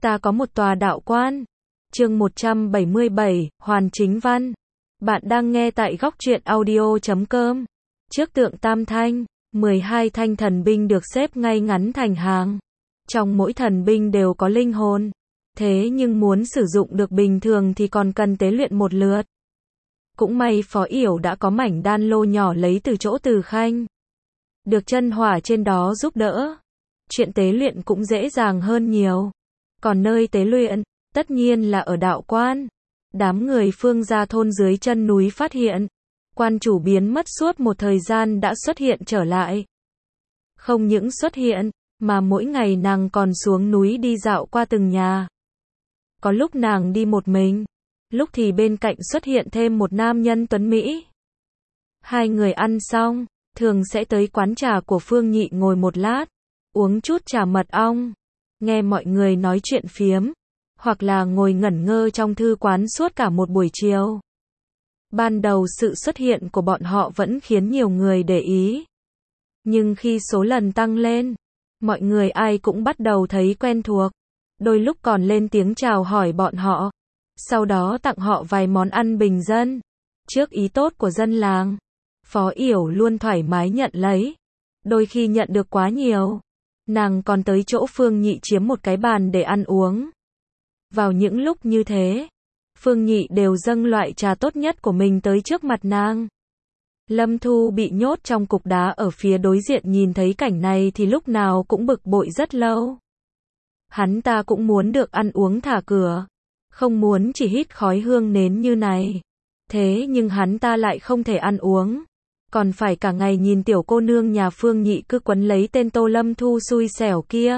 Ta có một tòa đạo quan. Chương 177, Hoàn Chính Văn. Bạn đang nghe tại góc truyện audio.com. Trước tượng Tam Thanh, 12 thanh thần binh được xếp ngay ngắn thành hàng. Trong mỗi thần binh đều có linh hồn. Thế nhưng muốn sử dụng được bình thường thì còn cần tế luyện một lượt. Cũng may Phó Yểu đã có mảnh đan lô nhỏ lấy từ chỗ Từ Khanh. Được chân hỏa trên đó giúp đỡ. Chuyện tế luyện cũng dễ dàng hơn nhiều. Còn nơi tế luyện, tất nhiên là ở đạo quan. Đám người Phương gia thôn dưới chân núi phát hiện, quan chủ biến mất suốt một thời gian đã xuất hiện trở lại. Không những xuất hiện, mà mỗi ngày nàng còn xuống núi đi dạo qua từng nhà. Có lúc nàng đi một mình, lúc thì bên cạnh xuất hiện thêm một nam nhân tuấn Mỹ. Hai người ăn xong, thường sẽ tới quán trà của Phương Nhị ngồi một lát, uống chút trà mật ong, nghe mọi người nói chuyện phiếm, hoặc là ngồi ngẩn ngơ trong thư quán suốt cả một buổi chiều. Ban đầu sự xuất hiện của bọn họ vẫn khiến nhiều người để ý. Nhưng khi số lần tăng lên, mọi người ai cũng bắt đầu thấy quen thuộc. Đôi lúc còn lên tiếng chào hỏi bọn họ. Sau đó tặng họ vài món ăn bình dân. Trước ý tốt của dân làng, Phó Yểu luôn thoải mái nhận lấy. Đôi khi nhận được quá nhiều, nàng còn tới chỗ Phương Nhị chiếm một cái bàn để ăn uống. Vào những lúc như thế, Phương Nhị đều dâng loại trà tốt nhất của mình tới trước mặt nàng. Lâm Thu bị nhốt trong cục đá ở phía đối diện nhìn thấy cảnh này thì lúc nào cũng bực bội rất lâu. Hắn ta cũng muốn được ăn uống thả cửa, không muốn chỉ hít khói hương nến như này. Thế nhưng hắn ta lại không thể ăn uống, còn phải cả ngày nhìn tiểu cô nương nhà Phương Nhị cứ quấn lấy tên Tô Lâm Thu xui xẻo kia.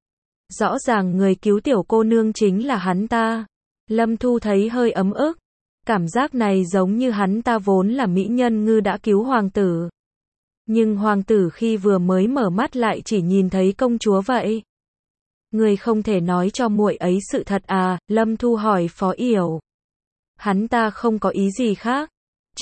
Rõ ràng người cứu tiểu cô nương chính là hắn ta. Lâm Thu thấy hơi ấm ức. Cảm giác này giống như hắn ta vốn là mỹ nhân ngư đã cứu hoàng tử. Nhưng hoàng tử khi vừa mới mở mắt lại chỉ nhìn thấy công chúa vậy. Người không thể nói cho muội ấy sự thật à? Lâm Thu hỏi Phó Yểu. Hắn ta không có ý gì khác.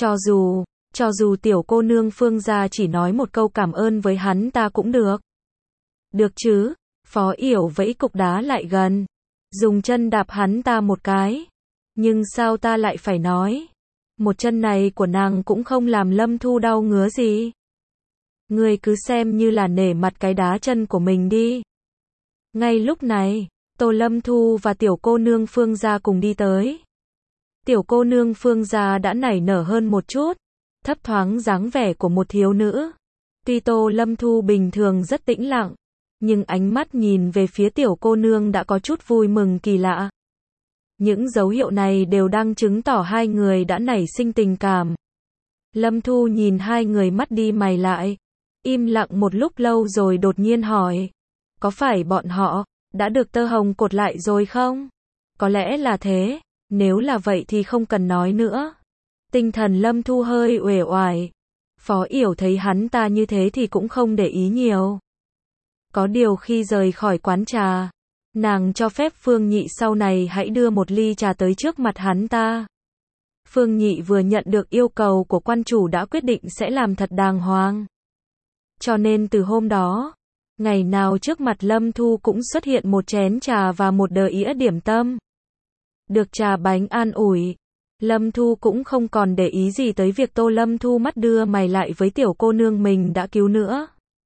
Cho dù tiểu cô nương Phương gia chỉ nói một câu cảm ơn với hắn ta cũng được. Được chứ? Phó Yểu vẫy cục đá lại gần, dùng chân đạp hắn ta một cái. Nhưng sao ta lại phải nói? Một chân này của nàng cũng không làm Lâm Thu đau ngứa gì. Ngươi cứ xem như là nể mặt cái đá chân của mình đi. Ngay lúc này, Tô Lâm Thu và tiểu cô nương Phương gia cùng đi tới. Tiểu cô nương Phương gia đã nảy nở hơn một chút, thấp thoáng dáng vẻ của một thiếu nữ. Tuy Tô Lâm Thu bình thường rất tĩnh lặng, nhưng ánh mắt nhìn về phía tiểu cô nương đã có chút vui mừng kỳ lạ. Những dấu hiệu này đều đang chứng tỏ hai người đã nảy sinh tình cảm. Lâm Thu nhìn hai người mắt đi mày lại, im lặng một lúc lâu rồi đột nhiên hỏi. Có phải bọn họ đã được Tơ Hồng cột lại rồi không? Có lẽ là thế, nếu là vậy thì không cần nói nữa. Tinh thần Lâm Thu hơi uể oải. Phó Yểu thấy hắn ta như thế thì cũng không để ý nhiều. Có điều khi rời khỏi quán trà, nàng cho phép Phương Nhị sau này hãy đưa một ly trà tới trước mặt hắn ta. Phương Nhị vừa nhận được yêu cầu của quan chủ đã quyết định sẽ làm thật đàng hoàng. Cho nên từ hôm đó, ngày nào trước mặt Lâm Thu cũng xuất hiện một chén trà và một đĩa ĩa điểm tâm. Được trà bánh an ủi, Lâm Thu cũng không còn để ý gì tới việc Tô Lâm Thu mắt đưa mày lại với tiểu cô nương mình đã cứu nữa.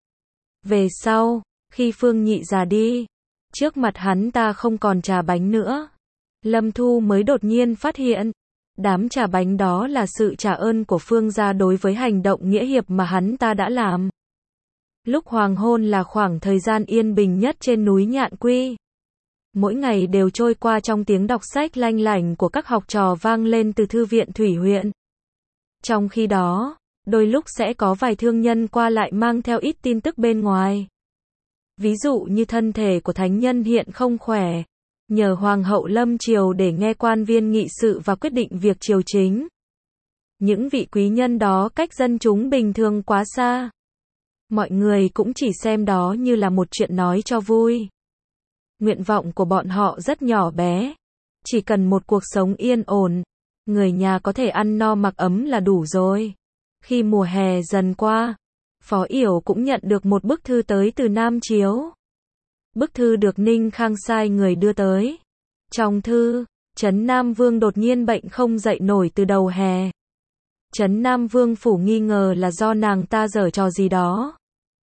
Về sau, khi Phương Nhị già đi, trước mặt hắn ta không còn trà bánh nữa. Lâm Thu mới đột nhiên phát hiện, đám trà bánh đó là sự trả ơn của Phương gia đối với hành động nghĩa hiệp mà hắn ta đã làm. Lúc hoàng hôn là khoảng thời gian yên bình nhất trên núi Nhạn Quy. Mỗi ngày đều trôi qua trong tiếng đọc sách lanh lảnh của các học trò vang lên từ thư viện Thủy huyện. Trong khi đó, đôi lúc sẽ có vài thương nhân qua lại mang theo ít tin tức bên ngoài. Ví dụ như thân thể của thánh nhân hiện không khỏe, nhờ Hoàng hậu lâm triều để nghe quan viên nghị sự và quyết định việc triều chính. Những vị quý nhân đó cách dân chúng bình thường quá xa. Mọi người cũng chỉ xem đó như là một chuyện nói cho vui. Nguyện vọng của bọn họ rất nhỏ bé. Chỉ cần một cuộc sống yên ổn, người nhà có thể ăn no mặc ấm là đủ rồi. Khi mùa hè dần qua, Phó Yểu cũng nhận được một bức thư tới từ Nam Chiếu. Bức thư được Ninh Khang sai người đưa tới. Trong thư, Trấn Nam Vương đột nhiên bệnh không dậy nổi từ đầu hè. Trấn Nam Vương phủ nghi ngờ là do nàng ta giở trò gì đó,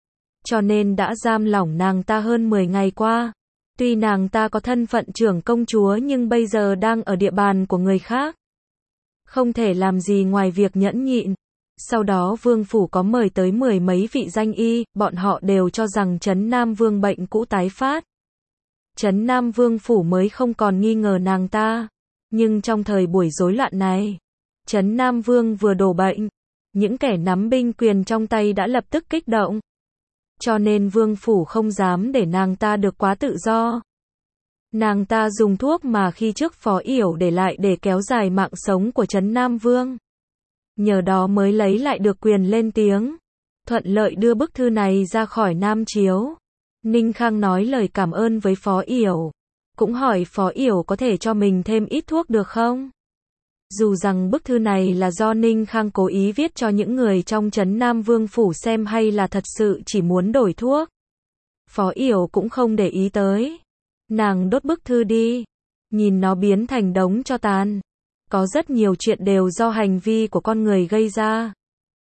cho nên đã giam lỏng nàng ta hơn 10 ngày qua. Tuy nàng ta có thân phận trưởng công chúa nhưng bây giờ đang ở địa bàn của người khác, không thể làm gì ngoài việc nhẫn nhịn. Sau đó Vương phủ có mời tới 10 mấy vị danh y, bọn họ đều cho rằng Trấn Nam Vương bệnh cũ tái phát. Trấn Nam Vương phủ mới không còn nghi ngờ nàng ta. Nhưng trong thời buổi rối loạn này, Trấn Nam Vương vừa đổ bệnh, những kẻ nắm binh quyền trong tay đã lập tức kích động. Cho nên Vương phủ không dám để nàng ta được quá tự do. Nàng ta dùng thuốc mà khi trước Phó Yểu để lại để kéo dài mạng sống của Trấn Nam Vương. Nhờ đó mới lấy lại được quyền lên tiếng, thuận lợi đưa bức thư này ra khỏi Nam Chiếu. Ninh Khang nói lời cảm ơn với Phó Yểu, cũng hỏi Phó Yểu có thể cho mình thêm ít thuốc được không? Dù rằng bức thư này là do Ninh Khang cố ý viết cho những người trong Trấn Nam Vương phủ xem hay là thật sự chỉ muốn đổi thuốc, Phó Yểu cũng không để ý tới. Nàng đốt bức thư đi, nhìn nó biến thành đống tro tàn. Có rất nhiều chuyện đều do hành vi của con người gây ra.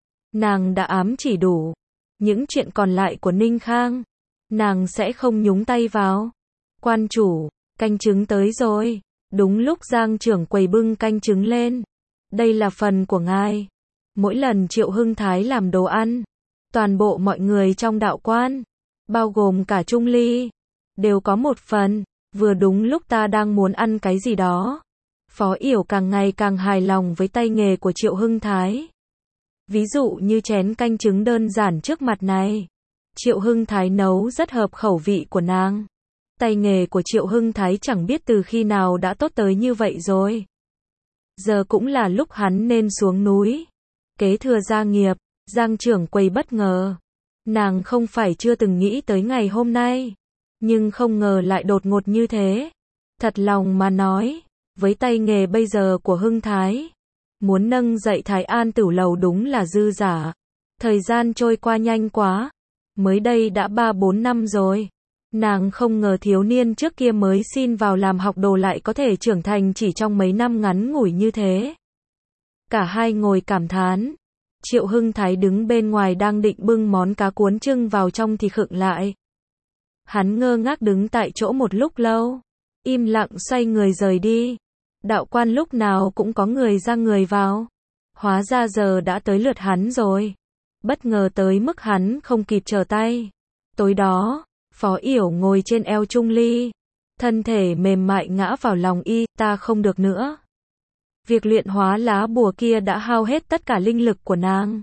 Nàng đã ám chỉ đủ. Những chuyện còn lại của Ninh Khang, nàng sẽ không nhúng tay vào. Quan chủ, canh trứng tới rồi. Đúng lúc Giang trưởng quầy bưng canh trứng lên. Đây là phần của ngài. Mỗi lần Triệu Hưng Thái làm đồ ăn, toàn bộ mọi người trong đạo quan, bao gồm cả Trung Ly, đều có một phần. Vừa đúng lúc ta đang muốn ăn cái gì đó. Phó Yểu càng ngày càng hài lòng với tay nghề của Triệu Hưng Thái. Ví dụ như chén canh trứng đơn giản trước mặt này. Triệu Hưng Thái nấu rất hợp khẩu vị của nàng. Tay nghề của Triệu Hưng Thái chẳng biết từ khi nào đã tốt tới như vậy rồi. Giờ cũng là lúc hắn nên xuống núi, kế thừa gia nghiệp. Giang trưởng quầy bất ngờ. Nàng không phải chưa từng nghĩ tới ngày hôm nay, nhưng không ngờ lại đột ngột như thế. Thật lòng mà nói, với tay nghề bây giờ của Hưng Thái, muốn nâng dậy Thái An Tửu Lầu đúng là dư giả. Thời gian trôi qua nhanh quá, mới đây đã 3-4 năm rồi. Nàng không ngờ thiếu niên trước kia mới xin vào làm học đồ lại có thể trưởng thành chỉ trong mấy năm ngắn ngủi như thế. Cả hai ngồi cảm thán. Triệu Hưng Thái đứng bên ngoài đang định bưng món cá cuốn trưng vào trong thì khựng lại. Hắn ngơ ngác đứng tại chỗ một lúc lâu, im lặng xoay người rời đi. Đạo quan lúc nào cũng có người ra người vào. Hóa ra giờ đã tới lượt hắn rồi. Bất ngờ tới mức hắn không kịp trở tay. Tối đó, Phó Yểu ngồi trên eo Trung Ly, thân thể mềm mại ngã vào lòng y. Ta không được nữa. Việc luyện hóa lá bùa kia đã hao hết tất cả linh lực của nàng.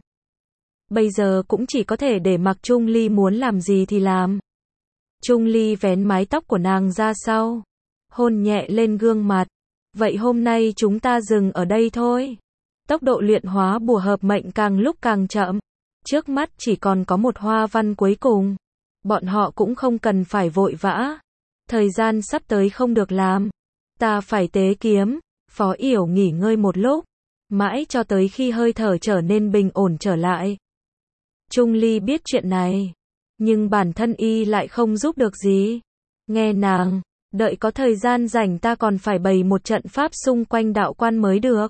Bây giờ cũng chỉ có thể để mặc Trung Ly muốn làm gì thì làm. Trung Ly vén mái tóc của nàng ra sau, hôn nhẹ lên gương mặt. Vậy hôm nay chúng ta dừng ở đây thôi. Tốc độ luyện hóa bùa hợp mệnh càng lúc càng chậm. Trước mắt chỉ còn có một hoa văn cuối cùng. Bọn họ cũng không cần phải vội vã. Thời gian sắp tới không được làm. Ta phải tế kiếm. Phó Yểu nghỉ ngơi một lúc, mãi cho tới khi hơi thở trở nên bình ổn trở lại. Trung Ly biết chuyện này, nhưng bản thân y lại không giúp được gì. Nghe nàng, đợi có thời gian rảnh ta còn phải bày một trận pháp xung quanh đạo quan mới được.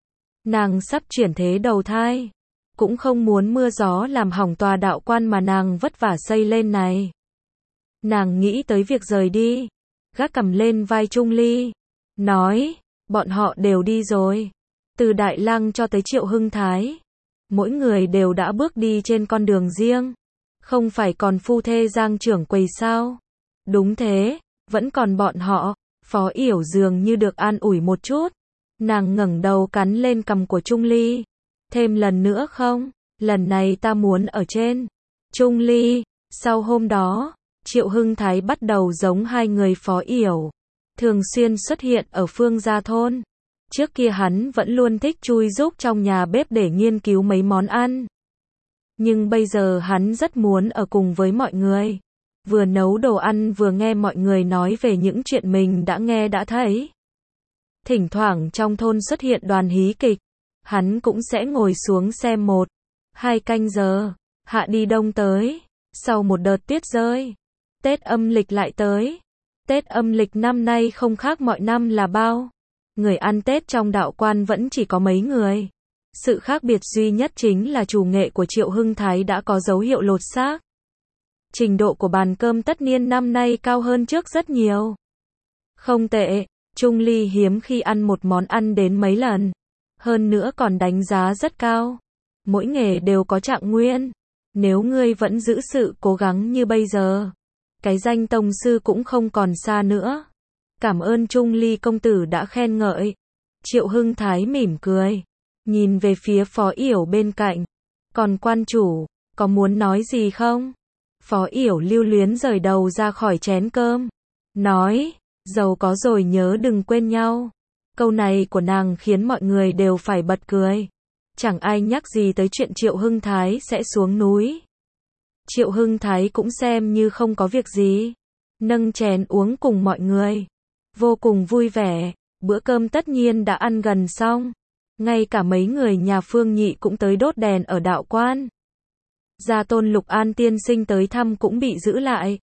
Nàng sắp chuyển thế đầu thai, cũng không muốn mưa gió làm hỏng tòa đạo quan mà nàng vất vả xây lên này. Nàng nghĩ tới việc rời đi, gác cằm lên vai Trung Ly, nói, bọn họ đều đi rồi. Từ Đại Lăng cho tới Triệu Hưng Thái, mỗi người đều đã bước đi trên con đường riêng. Không phải còn phu thê Giang trưởng quầy sao? Đúng thế, vẫn còn bọn họ. Phó Yểu dường như được an ủi một chút. Nàng ngẩng đầu cắn lên cằm của Trung Ly. Thêm lần nữa không? Lần này ta muốn ở trên. Trung Ly, sau hôm đó, Triệu Hưng Thái bắt đầu giống hai người Phó Yểu, thường xuyên xuất hiện ở Phương Gia thôn. Trước kia hắn vẫn luôn thích chui giúp trong nhà bếp để nghiên cứu mấy món ăn. Nhưng bây giờ hắn rất muốn ở cùng với mọi người. Vừa nấu đồ ăn vừa nghe mọi người nói về những chuyện mình đã nghe đã thấy. Thỉnh thoảng trong thôn xuất hiện đoàn hí kịch, hắn cũng sẽ ngồi xuống xem 1-2 canh giờ. Hạ đi đông tới, sau một đợt tuyết rơi, Tết âm lịch lại tới. Tết âm lịch năm nay không khác mọi năm là bao. Người ăn Tết trong đạo quan vẫn chỉ có mấy người. Sự khác biệt duy nhất chính là chủ nghệ của Triệu Hưng Thái đã có dấu hiệu lột xác. Trình độ của bàn cơm tất niên năm nay cao hơn trước rất nhiều. Không tệ, Trung Ly hiếm khi ăn một món ăn đến mấy lần. Hơn nữa còn đánh giá rất cao. Mỗi nghề đều có trạng nguyên. Nếu ngươi vẫn giữ sự cố gắng như bây giờ, cái danh tông sư cũng không còn xa nữa. Cảm ơn Trung Ly công tử đã khen ngợi. Triệu Hưng Thái mỉm cười, nhìn về phía Phó Yểu bên cạnh. Còn quan chủ, có muốn nói gì không? Phó Yểu lưu luyến rời đầu ra khỏi chén cơm. Nói, giàu có rồi nhớ đừng quên nhau. Câu này của nàng khiến mọi người đều phải bật cười. Chẳng ai nhắc gì tới chuyện Triệu Hưng Thái sẽ xuống núi. Triệu Hưng Thái cũng xem như không có việc gì. Nâng chén uống cùng mọi người. Vô cùng vui vẻ. Bữa cơm tất nhiên đã ăn gần xong. Ngay cả mấy người nhà Phương Nhị cũng tới đốt đèn ở đạo quan. Gia tôn Lục An tiên sinh tới thăm cũng bị giữ lại.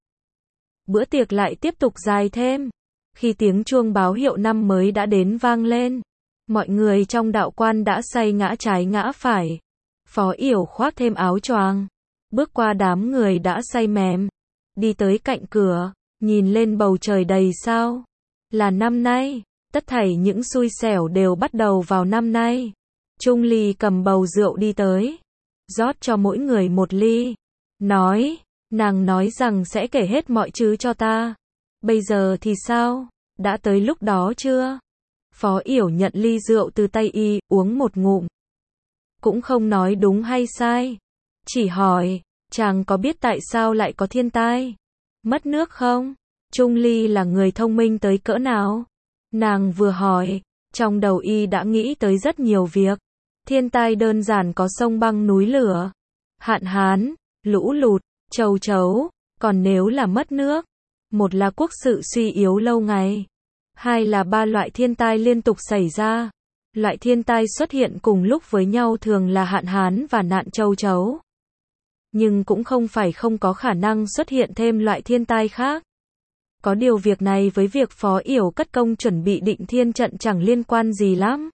Bữa tiệc lại tiếp tục dài thêm. Khi tiếng chuông báo hiệu năm mới đã đến vang lên, mọi người trong đạo quan đã say ngã trái ngã phải. Phó Yểu khoác thêm áo choàng, bước qua đám người đã say mềm, đi tới cạnh cửa, nhìn lên bầu trời đầy sao. Là năm nay, tất thảy những xui xẻo đều bắt đầu vào năm nay. Trung Ly cầm bầu rượu đi tới, rót cho mỗi người một ly, nói, nàng nói rằng sẽ kể hết mọi thứ cho ta. Bây giờ thì sao? Đã tới lúc đó chưa? Phó Yểu nhận ly rượu từ tay y, uống một ngụm. Cũng không nói đúng hay sai. Chỉ hỏi, chàng có biết tại sao lại có thiên tai? Mất nước không? Trung Ly là người thông minh tới cỡ nào? Nàng vừa hỏi, trong đầu y đã nghĩ tới rất nhiều việc. Thiên tai đơn giản có sông băng núi lửa, hạn hán, lũ lụt, châu chấu. Còn nếu là mất nước, một là quốc sự suy yếu lâu ngày, hai là ba loại thiên tai liên tục xảy ra. Loại thiên tai xuất hiện cùng lúc với nhau thường là hạn hán và nạn châu chấu. Nhưng cũng không phải không có khả năng xuất hiện thêm loại thiên tai khác. Có điều việc này với việc Phó Yểu cất công chuẩn bị Định Thiên trận chẳng liên quan gì lắm.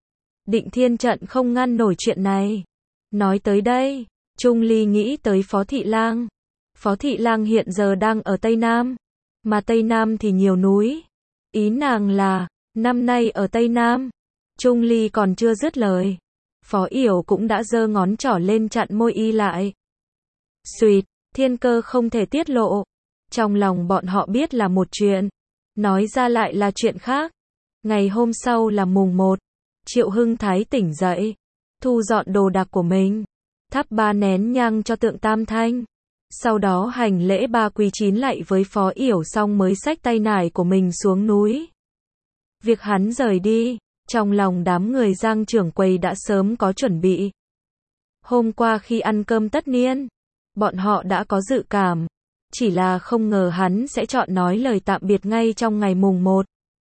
Định Thiên trận không ngăn nổi chuyện này. Nói tới đây, Trung Ly nghĩ tới Phó Thị Lang. Phó Thị Lang hiện giờ đang ở Tây Nam, mà Tây Nam thì nhiều núi. Ý nàng là, năm nay ở Tây Nam. Trung Ly còn chưa dứt lời, Phó Yểu cũng đã giơ ngón trỏ lên chặn môi y lại. Xuỵt, thiên cơ không thể tiết lộ. Trong lòng bọn họ biết là một chuyện, nói ra lại là chuyện khác. Ngày hôm sau là mùng 1, Triệu Hưng Thái tỉnh dậy, thu dọn đồ đạc của mình, thắp 3 nén nhang cho tượng Tam Thanh. Sau đó hành lễ 3 quý 9 lạy với Phó Yểu xong mới xách tay nải của mình xuống núi. Việc hắn rời đi, trong lòng đám người Giang trưởng quầy đã sớm có chuẩn bị. Hôm qua khi ăn cơm tất niên, bọn họ đã có dự cảm, chỉ là không ngờ hắn sẽ chọn nói lời tạm biệt ngay trong ngày mùng 1.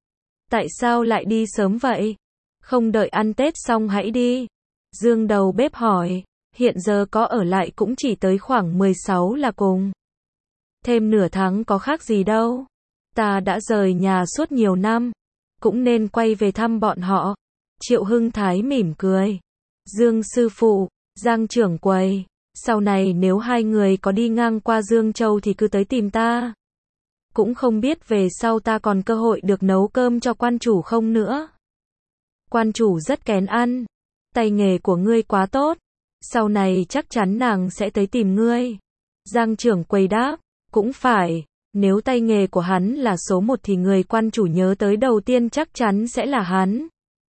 Tại sao lại đi sớm vậy? Không đợi ăn Tết xong hãy đi. Dương đầu bếp hỏi, hiện giờ có ở lại cũng chỉ tới khoảng 16 là cùng. Thêm nửa tháng có khác gì đâu. Ta đã rời nhà suốt nhiều năm, cũng nên quay về thăm bọn họ. Triệu Hưng Thái mỉm cười. Dương sư phụ, Giang trưởng quầy, sau này nếu hai người có đi ngang qua Dương Châu thì cứ tới tìm ta. Cũng không biết về sau ta còn cơ hội được nấu cơm cho quan chủ không nữa. Quan chủ rất kén ăn, tay nghề của ngươi quá tốt, sau này chắc chắn nàng sẽ tới tìm ngươi. Giang trưởng quầy đáp, cũng phải, nếu tay nghề của hắn là số 1 thì người quan chủ nhớ tới đầu tiên chắc chắn sẽ là hắn.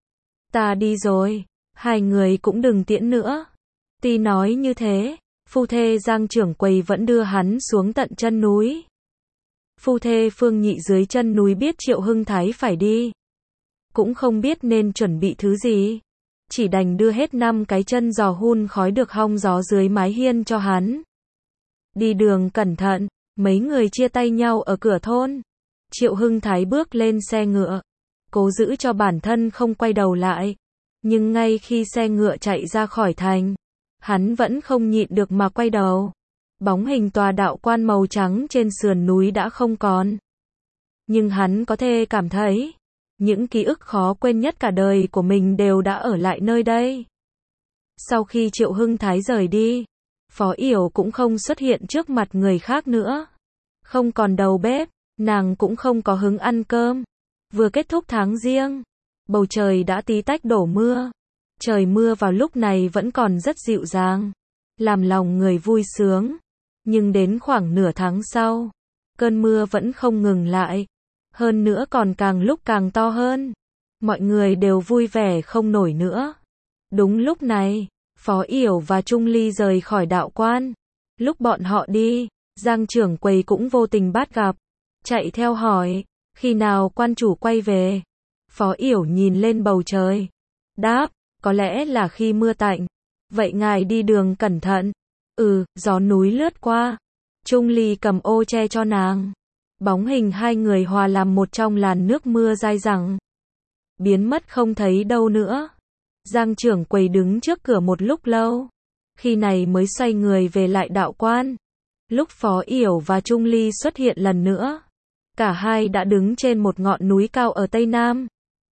Ta đi rồi, hai người cũng đừng tiễn nữa. Tuy nói như thế, phu thê Giang trưởng quầy vẫn đưa hắn xuống tận chân núi. Phu thê Phương Nhị dưới chân núi biết Triệu Hưng Thái phải đi, cũng không biết nên chuẩn bị thứ gì, chỉ đành đưa hết 5 cái chân giò hun khói được hong gió dưới mái hiên cho hắn. Đi đường cẩn thận, mấy người chia tay nhau ở cửa thôn. Triệu Hưng Thái bước lên xe ngựa, cố giữ cho bản thân không quay đầu lại, nhưng ngay khi xe ngựa chạy ra khỏi thành, hắn vẫn không nhịn được mà quay đầu. Bóng hình tòa đạo quan màu trắng trên sườn núi đã không còn. Nhưng hắn có thể cảm thấy, những ký ức khó quên nhất cả đời của mình đều đã ở lại nơi đây. Sau khi Triệu Hưng Thái rời đi, Phó Yểu cũng không xuất hiện trước mặt người khác nữa. Không còn đầu bếp, nàng cũng không có hứng ăn cơm. Vừa kết thúc tháng Giêng, bầu trời đã tí tách đổ mưa. Trời mưa vào lúc này vẫn còn rất dịu dàng, làm lòng người vui sướng. Nhưng đến khoảng nửa tháng sau, cơn mưa vẫn không ngừng lại. Hơn nữa còn càng lúc càng to hơn. Mọi người đều vui vẻ không nổi nữa. Đúng lúc này, Phó Yểu và Trung Ly rời khỏi đạo quan. Lúc bọn họ đi, Giang trưởng quầy cũng vô tình bắt gặp. Chạy theo hỏi, khi nào quan chủ quay về? Phó Yểu nhìn lên bầu trời. Đáp, có lẽ là khi mưa tạnh. Vậy ngài đi đường cẩn thận. Gió núi lướt qua. Trung Ly cầm ô che cho nàng. Bóng hình hai người hòa làm một trong làn nước mưa dai dẳng. Biến mất không thấy đâu nữa. Giang trưởng quầy đứng trước cửa một lúc lâu. Khi này mới xoay người về lại đạo quan. Lúc Phó Yểu và Trung Ly xuất hiện lần nữa, cả hai đã đứng trên một ngọn núi cao ở Tây Nam.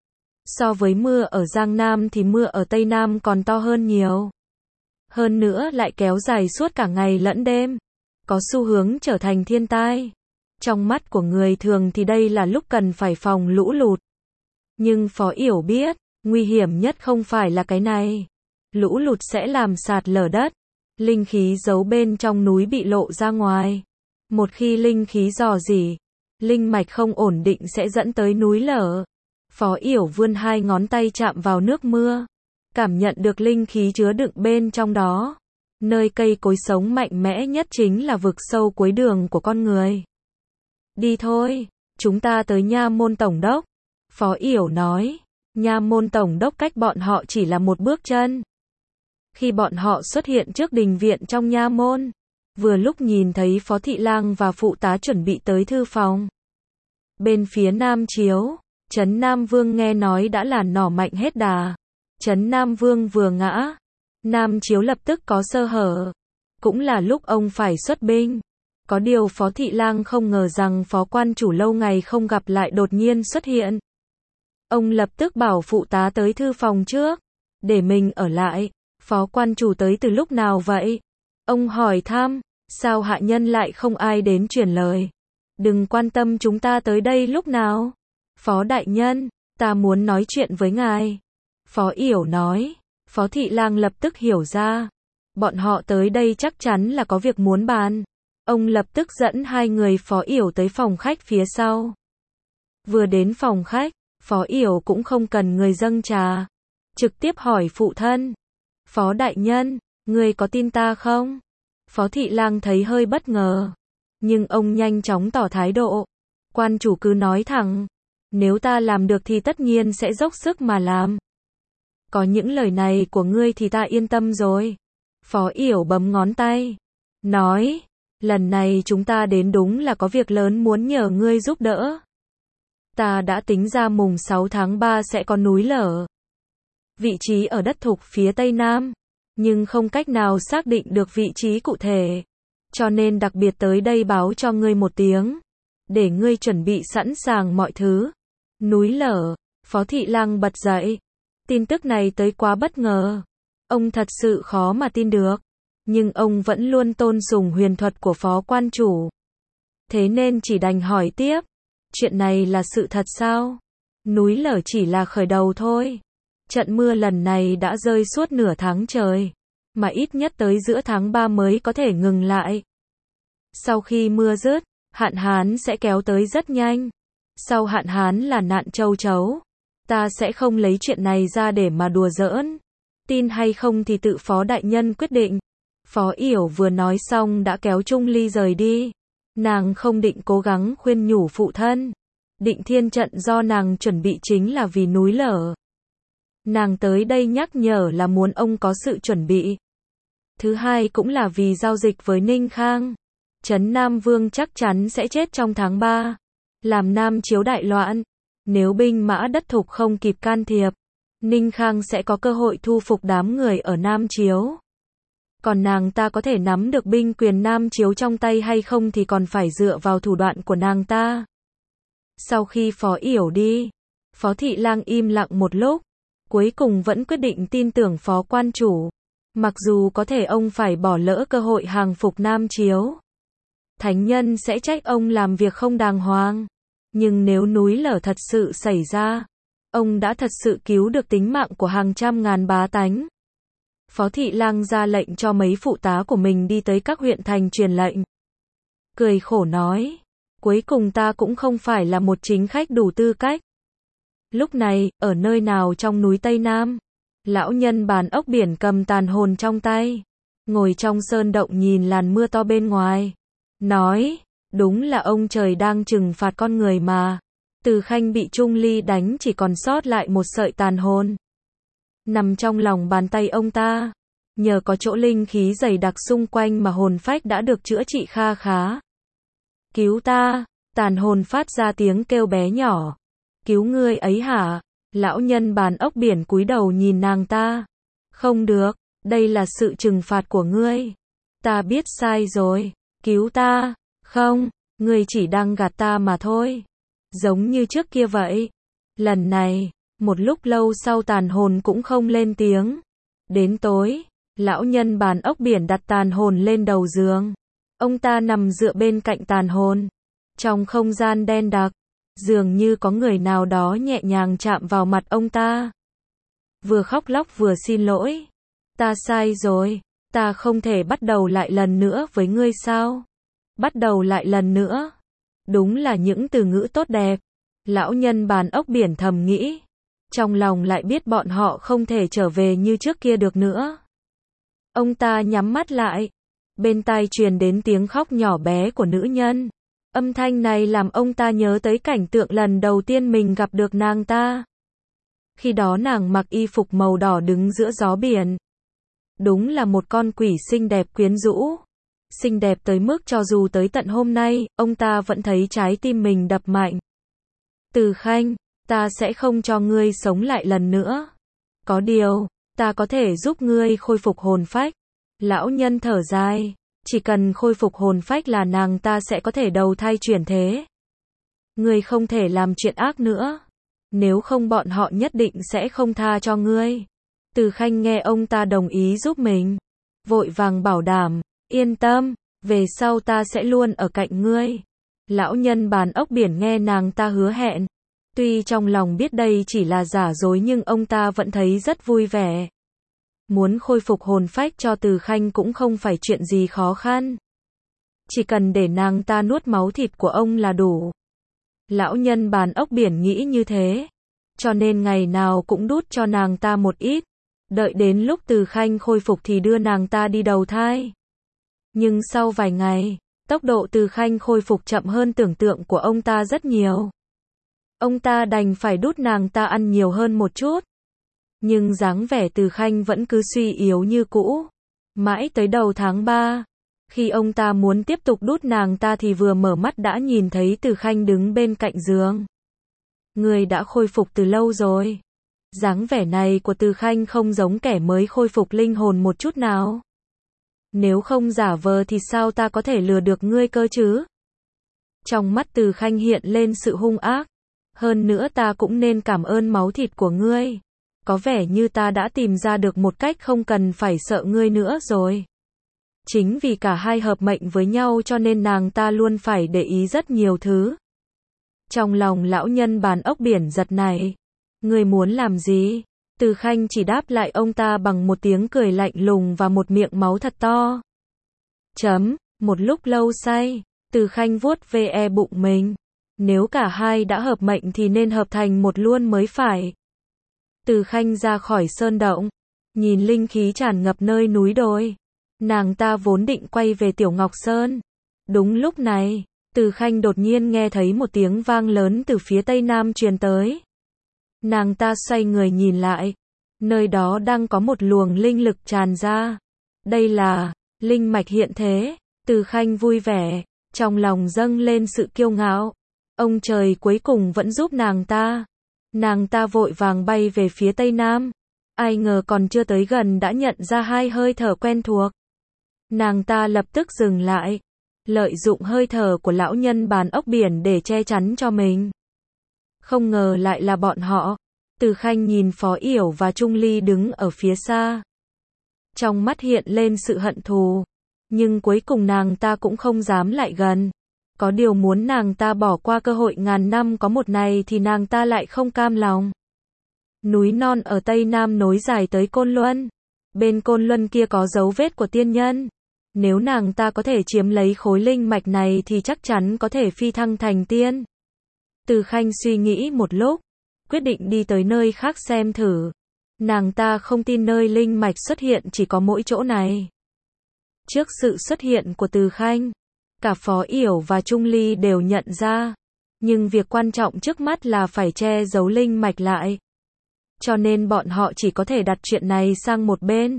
So với mưa ở Giang Nam thì mưa ở Tây Nam còn to hơn nhiều. Hơn nữa lại kéo dài suốt cả ngày lẫn đêm. Có xu hướng trở thành thiên tai. Trong mắt của người thường thì đây là lúc cần phải phòng lũ lụt. Nhưng Phó Yểu biết, nguy hiểm nhất không phải là cái này. Lũ lụt sẽ làm sạt lở đất. Linh khí giấu bên trong núi bị lộ ra ngoài. Một khi linh khí rò rỉ, linh mạch không ổn định sẽ dẫn tới núi lở. Phó Yểu vươn hai ngón tay chạm vào nước mưa. Cảm nhận được linh khí chứa đựng bên trong đó. Nơi cây cối sống mạnh mẽ nhất chính là vực sâu cuối đường của con người. Đi thôi, chúng ta tới Nha Môn Tổng đốc. Phó Yểu nói, Nha Môn Tổng đốc cách bọn họ chỉ là một bước chân. Khi bọn họ xuất hiện trước đình viện trong Nha Môn, vừa lúc nhìn thấy Phó Thị Lang và phụ tá chuẩn bị tới thư phòng. Bên phía Nam Chiếu, Trấn Nam Vương nghe nói đã là nỏ mạnh hết đà. Trấn Nam Vương vừa ngã, Nam Chiếu lập tức có sơ hở. Cũng là lúc ông phải xuất binh. Có điều Phó Thị Lang không ngờ rằng Phó quan chủ lâu ngày không gặp lại đột nhiên xuất hiện. Ông lập tức bảo phụ tá tới thư phòng trước, để mình ở lại. Phó quan chủ tới từ lúc nào vậy? Ông hỏi thăm, sao hạ nhân lại không ai đến truyền lời? Đừng quan tâm chúng ta tới đây lúc nào. Phó đại nhân, ta muốn nói chuyện với ngài. Phó Yểu nói. Phó Thị Lang lập tức hiểu ra. Bọn họ tới đây chắc chắn là có việc muốn bàn. Ông lập tức dẫn hai người Phó Yểu tới phòng khách phía sau. Vừa đến phòng khách, Phó Yểu cũng không cần người dâng trà. Trực tiếp hỏi phụ thân. Phó đại nhân, người có tin ta không? Phó Thị Lang thấy hơi bất ngờ. Nhưng ông nhanh chóng tỏ thái độ. Quan chủ cứ nói thẳng. Nếu ta làm được thì tất nhiên sẽ dốc sức mà làm. Có những lời này của ngươi thì ta yên tâm rồi. Phó Yểu bấm ngón tay. Nói, lần này chúng ta đến đúng là có việc lớn muốn nhờ ngươi giúp đỡ. Ta đã tính ra mùng 6 tháng 3 sẽ có núi lở. Vị trí ở đất thục phía Tây Nam. Nhưng không cách nào xác định được vị trí cụ thể. Cho nên đặc biệt tới đây báo cho ngươi một tiếng. Để ngươi chuẩn bị sẵn sàng mọi thứ. Núi lở. Phó Thị Lang bật dậy. Tin tức này tới quá bất ngờ. Ông thật sự khó mà tin được. Nhưng ông vẫn luôn tôn sùng huyền thuật của phó quan chủ. Thế nên chỉ đành hỏi tiếp. Chuyện này là sự thật sao? Núi lở chỉ là khởi đầu thôi. Trận mưa lần này đã rơi suốt nửa tháng trời. Mà ít nhất tới giữa tháng 3 mới có thể ngừng lại. Sau khi mưa dứt, hạn hán sẽ kéo tới rất nhanh. Sau hạn hán là nạn châu chấu. Ta sẽ không lấy chuyện này ra để mà đùa giỡn. Tin hay không thì tự Phó đại nhân quyết định. Phó Yểu vừa nói xong đã kéo Trung Ly rời đi. Nàng không định cố gắng khuyên nhủ phụ thân. Định thiên trận do nàng chuẩn bị chính là vì núi lở. Nàng tới đây nhắc nhở là muốn ông có sự chuẩn bị. Thứ hai cũng là vì giao dịch với Ninh Khang. Trấn Nam Vương chắc chắn sẽ chết trong tháng 3. Làm Nam Chiếu đại loạn. Nếu binh mã đất thục không kịp can thiệp, Ninh Khang sẽ có cơ hội thu phục đám người ở Nam Chiếu. Còn nàng ta có thể nắm được binh quyền Nam Chiếu trong tay hay không thì còn phải dựa vào thủ đoạn của nàng ta. Sau khi Phó Yểu đi, Phó Thị Lang im lặng một lúc, cuối cùng vẫn quyết định tin tưởng Phó quan chủ. Mặc dù có thể ông phải bỏ lỡ cơ hội hàng phục Nam Chiếu. Thánh nhân sẽ trách ông làm việc không đàng hoàng. Nhưng nếu núi lở thật sự xảy ra, ông đã thật sự cứu được tính mạng của hàng trăm ngàn bá tánh. Phó Thị Lang ra lệnh cho mấy phụ tá của mình đi tới các huyện thành truyền lệnh. Cười khổ nói, cuối cùng ta cũng không phải là một chính khách đủ tư cách. Lúc này, ở nơi nào trong núi Tây Nam, lão nhân bàn ốc biển cầm tàn hồn trong tay, ngồi trong sơn động nhìn làn mưa to bên ngoài, nói, đúng là ông trời đang trừng phạt con người mà. Từ Khanh bị Trung Ly đánh chỉ còn sót lại một sợi tàn hồn. Nằm trong lòng bàn tay ông ta, nhờ có chỗ linh khí dày đặc xung quanh mà hồn phách đã được chữa trị kha khá. Cứu ta, tàn hồn phát ra tiếng kêu bé nhỏ. Cứu ngươi ấy hả? Lão nhân bàn ốc biển cúi đầu nhìn nàng ta. Không được, đây là sự trừng phạt của ngươi. Ta biết sai rồi, cứu ta. Không, ngươi chỉ đang gạt ta mà thôi. Giống như trước kia vậy. Lần này, một lúc lâu sau tàn hồn cũng không lên tiếng. Đến tối, lão nhân bàn ốc biển đặt tàn hồn lên đầu giường. Ông ta nằm dựa bên cạnh tàn hồn. Trong không gian đen đặc, dường như có người nào đó nhẹ nhàng chạm vào mặt ông ta. Vừa khóc lóc vừa xin lỗi. Ta sai rồi, ta không thể bắt đầu lại lần nữa với ngươi sao? Bắt đầu lại lần nữa. Đúng là những từ ngữ tốt đẹp. Lão nhân bàn ốc biển thầm nghĩ. Trong lòng lại biết bọn họ không thể trở về như trước kia được nữa. Ông ta nhắm mắt lại. Bên tai truyền đến tiếng khóc nhỏ bé của nữ nhân. Âm thanh này làm ông ta nhớ tới cảnh tượng lần đầu tiên mình gặp được nàng ta. Khi đó nàng mặc y phục màu đỏ đứng giữa gió biển. Đúng là một con quỷ xinh đẹp quyến rũ. Xinh đẹp tới mức cho dù tới tận hôm nay, ông ta vẫn thấy trái tim mình đập mạnh. Từ Khanh, ta sẽ không cho ngươi sống lại lần nữa. Có điều, ta có thể giúp ngươi khôi phục hồn phách. Lão nhân thở dài. Chỉ cần khôi phục hồn phách là nàng ta sẽ có thể đầu thai chuyển thế. Ngươi không thể làm chuyện ác nữa. Nếu không bọn họ nhất định sẽ không tha cho ngươi. Từ Khanh nghe ông ta đồng ý giúp mình. Vội vàng bảo đảm, yên tâm, về sau ta sẽ luôn ở cạnh ngươi. Lão nhân bàn ốc biển nghe nàng ta hứa hẹn. Tuy trong lòng biết đây chỉ là giả dối nhưng ông ta vẫn thấy rất vui vẻ. Muốn khôi phục hồn phách cho Từ Khanh cũng không phải chuyện gì khó khăn. Chỉ cần để nàng ta nuốt máu thịt của ông là đủ. Lão nhân bàn ốc biển nghĩ như thế. Cho nên ngày nào cũng đút cho nàng ta một ít. Đợi đến lúc Từ Khanh khôi phục thì đưa nàng ta đi đầu thai. Nhưng sau vài ngày, tốc độ Từ Khanh khôi phục chậm hơn tưởng tượng của ông ta rất nhiều. Ông ta đành phải đút nàng ta ăn nhiều hơn một chút. Nhưng dáng vẻ Từ Khanh vẫn cứ suy yếu như cũ. Mãi tới đầu tháng 3, khi ông ta muốn tiếp tục đút nàng ta thì vừa mở mắt đã nhìn thấy Từ Khanh đứng bên cạnh giường. Người đã khôi phục từ lâu rồi. Dáng vẻ này của Từ Khanh không giống kẻ mới khôi phục linh hồn một chút nào. Nếu không giả vờ thì sao ta có thể lừa được ngươi cơ chứ? Trong mắt Từ Khanh hiện lên sự hung ác. Hơn nữa ta cũng nên cảm ơn máu thịt của ngươi. Có vẻ như ta đã tìm ra được một cách không cần phải sợ ngươi nữa rồi. Chính vì cả hai hợp mệnh với nhau cho nên nàng ta luôn phải để ý rất nhiều thứ. Trong lòng lão nhân bàn ốc biển giật nảy. Ngươi muốn làm gì? Từ Khanh chỉ đáp lại ông ta bằng một tiếng cười lạnh lùng và một miệng máu thật to. Một lúc lâu say, Từ Khanh vuốt ve bụng mình. Nếu cả hai đã hợp mệnh thì nên hợp thành một luôn mới phải. Từ Khanh ra khỏi sơn động, nhìn linh khí tràn ngập nơi núi đồi. Nàng ta vốn định quay về Tiểu Ngọc Sơn. Đúng lúc này, Từ Khanh đột nhiên nghe thấy một tiếng vang lớn từ phía tây nam truyền tới. Nàng ta xoay người nhìn lại. Nơi đó đang có một luồng linh lực tràn ra. Đây là linh mạch hiện thế. Từ Khanh vui vẻ, trong lòng dâng lên sự kiêu ngạo. Ông trời cuối cùng vẫn giúp nàng ta. Nàng ta vội vàng bay về phía tây nam. Ai ngờ còn chưa tới gần đã nhận ra hai hơi thở quen thuộc. Nàng ta lập tức dừng lại, lợi dụng hơi thở của lão nhân bán ốc biển để che chắn cho mình. Không ngờ lại là bọn họ. Từ Khanh nhìn Phó Yểu và Trung Ly đứng ở phía xa. Trong mắt hiện lên sự hận thù. Nhưng cuối cùng nàng ta cũng không dám lại gần. Có điều muốn nàng ta bỏ qua cơ hội ngàn năm có một này thì nàng ta lại không cam lòng. Núi non ở Tây Nam nối dài tới Côn Luân. Bên Côn Luân kia có dấu vết của tiên nhân. Nếu nàng ta có thể chiếm lấy khối linh mạch này thì chắc chắn có thể phi thăng thành tiên. Từ Khanh suy nghĩ một lúc, quyết định đi tới nơi khác xem thử. Nàng ta không tin nơi linh mạch xuất hiện chỉ có mỗi chỗ này. Trước sự xuất hiện của Từ Khanh, cả Phó Yểu và Trung Ly đều nhận ra. Nhưng việc quan trọng trước mắt là phải che giấu linh mạch lại. Cho nên bọn họ chỉ có thể đặt chuyện này sang một bên.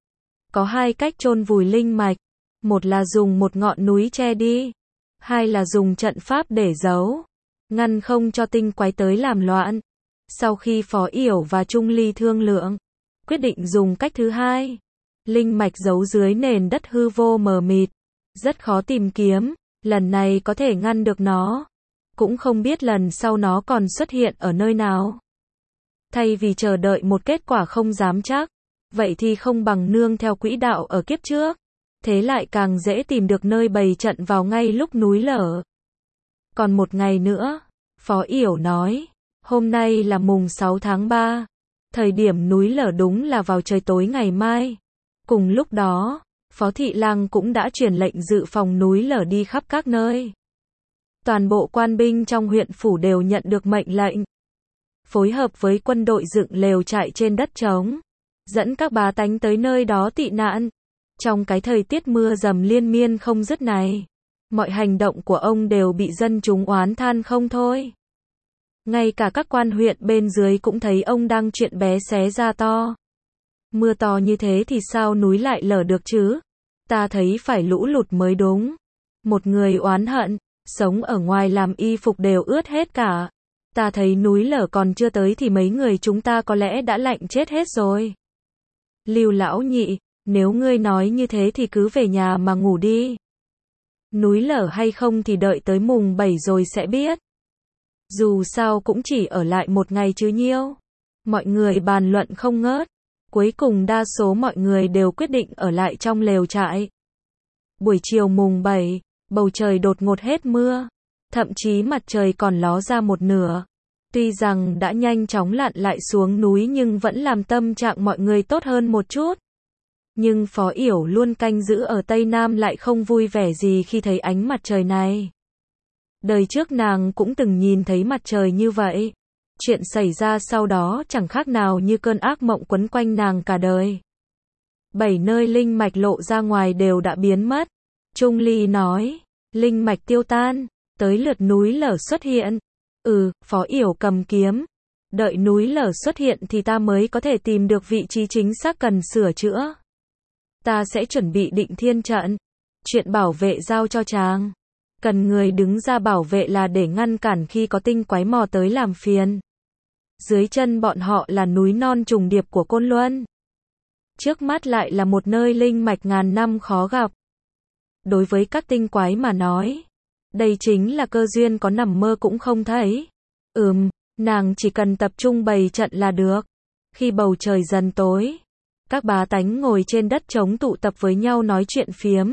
Có hai cách chôn vùi linh mạch. Một là dùng một ngọn núi che đi. Hai là dùng trận pháp để giấu. Ngăn không cho tinh quái tới làm loạn. Sau khi Phó Yểu và Trung Ly thương lượng, quyết định dùng cách thứ hai. Linh mạch giấu dưới nền đất hư vô mờ mịt. Rất khó tìm kiếm. Lần này có thể ngăn được nó. Cũng không biết lần sau nó còn xuất hiện ở nơi nào. Thay vì chờ đợi một kết quả không dám chắc, vậy thì không bằng nương theo quỹ đạo ở kiếp trước. Thế lại càng dễ tìm được nơi bày trận vào ngay lúc núi lở. Còn một ngày nữa, Phó Yểu nói, hôm nay là mùng 6 tháng 3. Thời điểm núi lở đúng là vào trời tối ngày mai. Cùng lúc đó, Phó Thị Lang cũng đã truyền lệnh dự phòng núi lở đi khắp các nơi. Toàn bộ quan binh trong huyện phủ đều nhận được mệnh lệnh. Phối hợp với quân đội dựng lều trại trên đất trống. Dẫn các bá tánh tới nơi đó tị nạn. Trong cái thời tiết mưa dầm liên miên không dứt này, mọi hành động của ông đều bị dân chúng oán than không thôi. Ngay cả các quan huyện bên dưới cũng thấy ông đang chuyện bé xé ra to. Mưa to như thế thì sao núi lại lở được chứ? Ta thấy phải lũ lụt mới đúng. Một người oán hận, sống ở ngoài làm y phục đều ướt hết cả. Ta thấy núi lở còn chưa tới thì mấy người chúng ta có lẽ đã lạnh chết hết rồi. Lưu lão nhị, nếu ngươi nói như thế thì cứ về nhà mà ngủ đi. Núi lở hay không thì đợi tới mùng 7 rồi sẽ biết. Dù sao cũng chỉ ở lại một ngày chứ nhiêu. Mọi người bàn luận không ngớt. Cuối cùng đa số mọi người đều quyết định ở lại trong lều trại. Buổi chiều mùng 7, bầu trời đột ngột hết mưa. Thậm chí mặt trời còn ló ra một nửa. Tuy rằng đã nhanh chóng lặn lại xuống núi nhưng vẫn làm tâm trạng mọi người tốt hơn một chút. Nhưng Phó Yểu luôn canh giữ ở Tây Nam lại không vui vẻ gì khi thấy ánh mặt trời này. Đời trước nàng cũng từng nhìn thấy mặt trời như vậy. Chuyện xảy ra sau đó chẳng khác nào như cơn ác mộng quấn quanh nàng cả đời. 7 nơi linh mạch lộ ra ngoài đều đã biến mất. Trung Ly nói, linh mạch tiêu tan, tới lượt núi lở xuất hiện. Phó Yểu cầm kiếm. Đợi núi lở xuất hiện thì ta mới có thể tìm được vị trí chính xác cần sửa chữa. Ta sẽ chuẩn bị định thiên trận. Chuyện bảo vệ giao cho chàng. Cần người đứng ra bảo vệ là để ngăn cản khi có tinh quái mò tới làm phiền. Dưới chân bọn họ là núi non trùng điệp của Côn Luân. Trước mắt lại là một nơi linh mạch ngàn năm khó gặp. Đối với các tinh quái mà nói, đây chính là cơ duyên có nằm mơ cũng không thấy. Nàng chỉ cần tập trung bày trận là được. Khi bầu trời dần tối, các bá tánh ngồi trên đất trống tụ tập với nhau nói chuyện phiếm.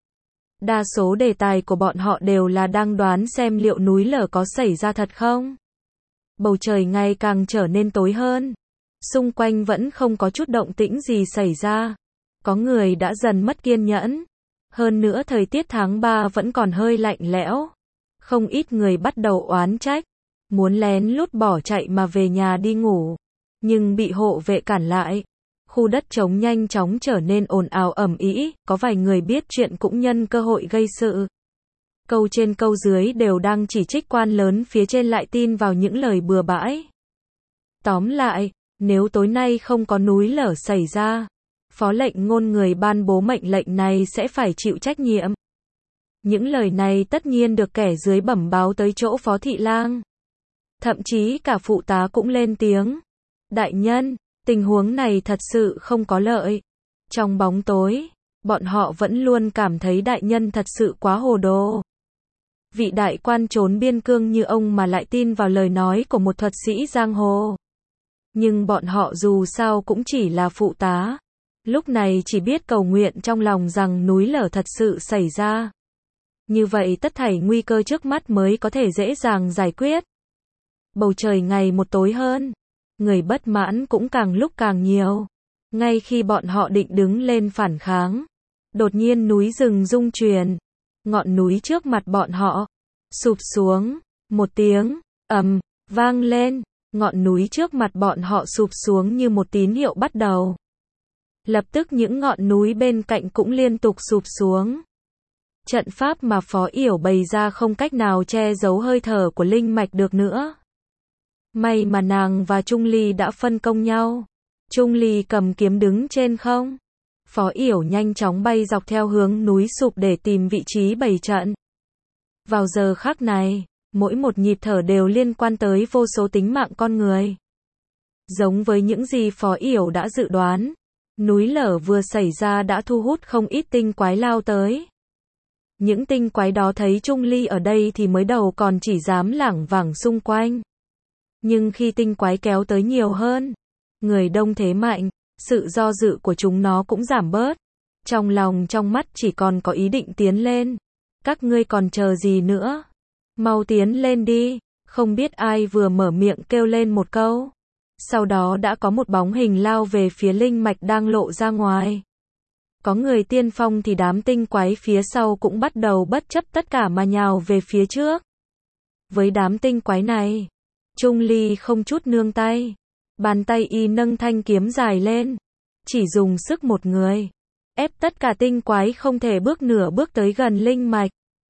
Đa số đề tài của bọn họ đều là đang đoán xem liệu núi lở có xảy ra thật không. Bầu trời ngày càng trở nên tối hơn. Xung quanh vẫn không có chút động tĩnh gì xảy ra. Có người đã dần mất kiên nhẫn. Hơn nữa thời tiết tháng 3 vẫn còn hơi lạnh lẽo. Không ít người bắt đầu oán trách. Muốn lén lút bỏ chạy mà về nhà đi ngủ. Nhưng bị hộ vệ cản lại. Khu đất trống nhanh chóng trở nên ồn ào ầm ĩ, có vài người biết chuyện cũng nhân cơ hội gây sự. Câu trên câu dưới đều đang chỉ trích quan lớn phía trên lại tin vào những lời bừa bãi. Tóm lại, nếu tối nay không có núi lở xảy ra, phó lệnh ngôn người ban bố mệnh lệnh này sẽ phải chịu trách nhiệm. Những lời này tất nhiên được kẻ dưới bẩm báo tới chỗ Phó Thị Lang. Thậm chí cả phụ tá cũng lên tiếng. Đại nhân, tình huống này thật sự không có lợi. Trong bóng tối, bọn họ vẫn luôn cảm thấy đại nhân thật sự quá hồ đồ. Vị đại quan trốn biên cương như ông mà lại tin vào lời nói của một thuật sĩ giang hồ. Nhưng bọn họ dù sao cũng chỉ là phụ tá. Lúc này chỉ biết cầu nguyện trong lòng rằng núi lở thật sự xảy ra. Như vậy tất thảy nguy cơ trước mắt mới có thể dễ dàng giải quyết. Bầu trời ngày một tối hơn. Người bất mãn cũng càng lúc càng nhiều. Ngay khi bọn họ định đứng lên phản kháng, đột nhiên núi rừng rung chuyển. Ngọn núi trước mặt bọn họ sụp xuống, một tiếng ầm vang lên, ngọn núi trước mặt bọn họ sụp xuống như một tín hiệu bắt đầu. Lập tức những ngọn núi bên cạnh cũng liên tục sụp xuống. Trận pháp mà Phó Yểu bày ra không cách nào che giấu hơi thở của linh mạch được nữa. May mà nàng và Trung Ly đã phân công nhau. Trung Ly cầm kiếm đứng trên không. Phó Yểu nhanh chóng bay dọc theo hướng núi sụp để tìm vị trí bày trận. Vào giờ khắc này, mỗi một nhịp thở đều liên quan tới vô số tính mạng con người. Giống với những gì Phó Yểu đã dự đoán, núi lở vừa xảy ra đã thu hút không ít tinh quái lao tới. Những tinh quái đó thấy Trung Ly ở đây thì mới đầu còn chỉ dám lảng vảng xung quanh. Nhưng khi tinh quái kéo tới nhiều hơn, người đông thế mạnh, sự do dự của chúng nó cũng giảm bớt. Trong lòng trong mắt chỉ còn có ý định tiến lên. Các ngươi còn chờ gì nữa? Mau tiến lên đi. Không biết ai vừa mở miệng kêu lên một câu. Sau đó đã có một bóng hình lao về phía linh mạch đang lộ ra ngoài. Có người tiên phong thì đám tinh quái phía sau cũng bắt đầu bất chấp tất cả mà nhào về phía trước. Với đám tinh quái này, Trung Ly không chút nương tay. Bàn tay y nâng thanh kiếm dài lên. Chỉ dùng sức một người. Ép tất cả tinh quái không thể bước nửa bước tới gần linh mạch.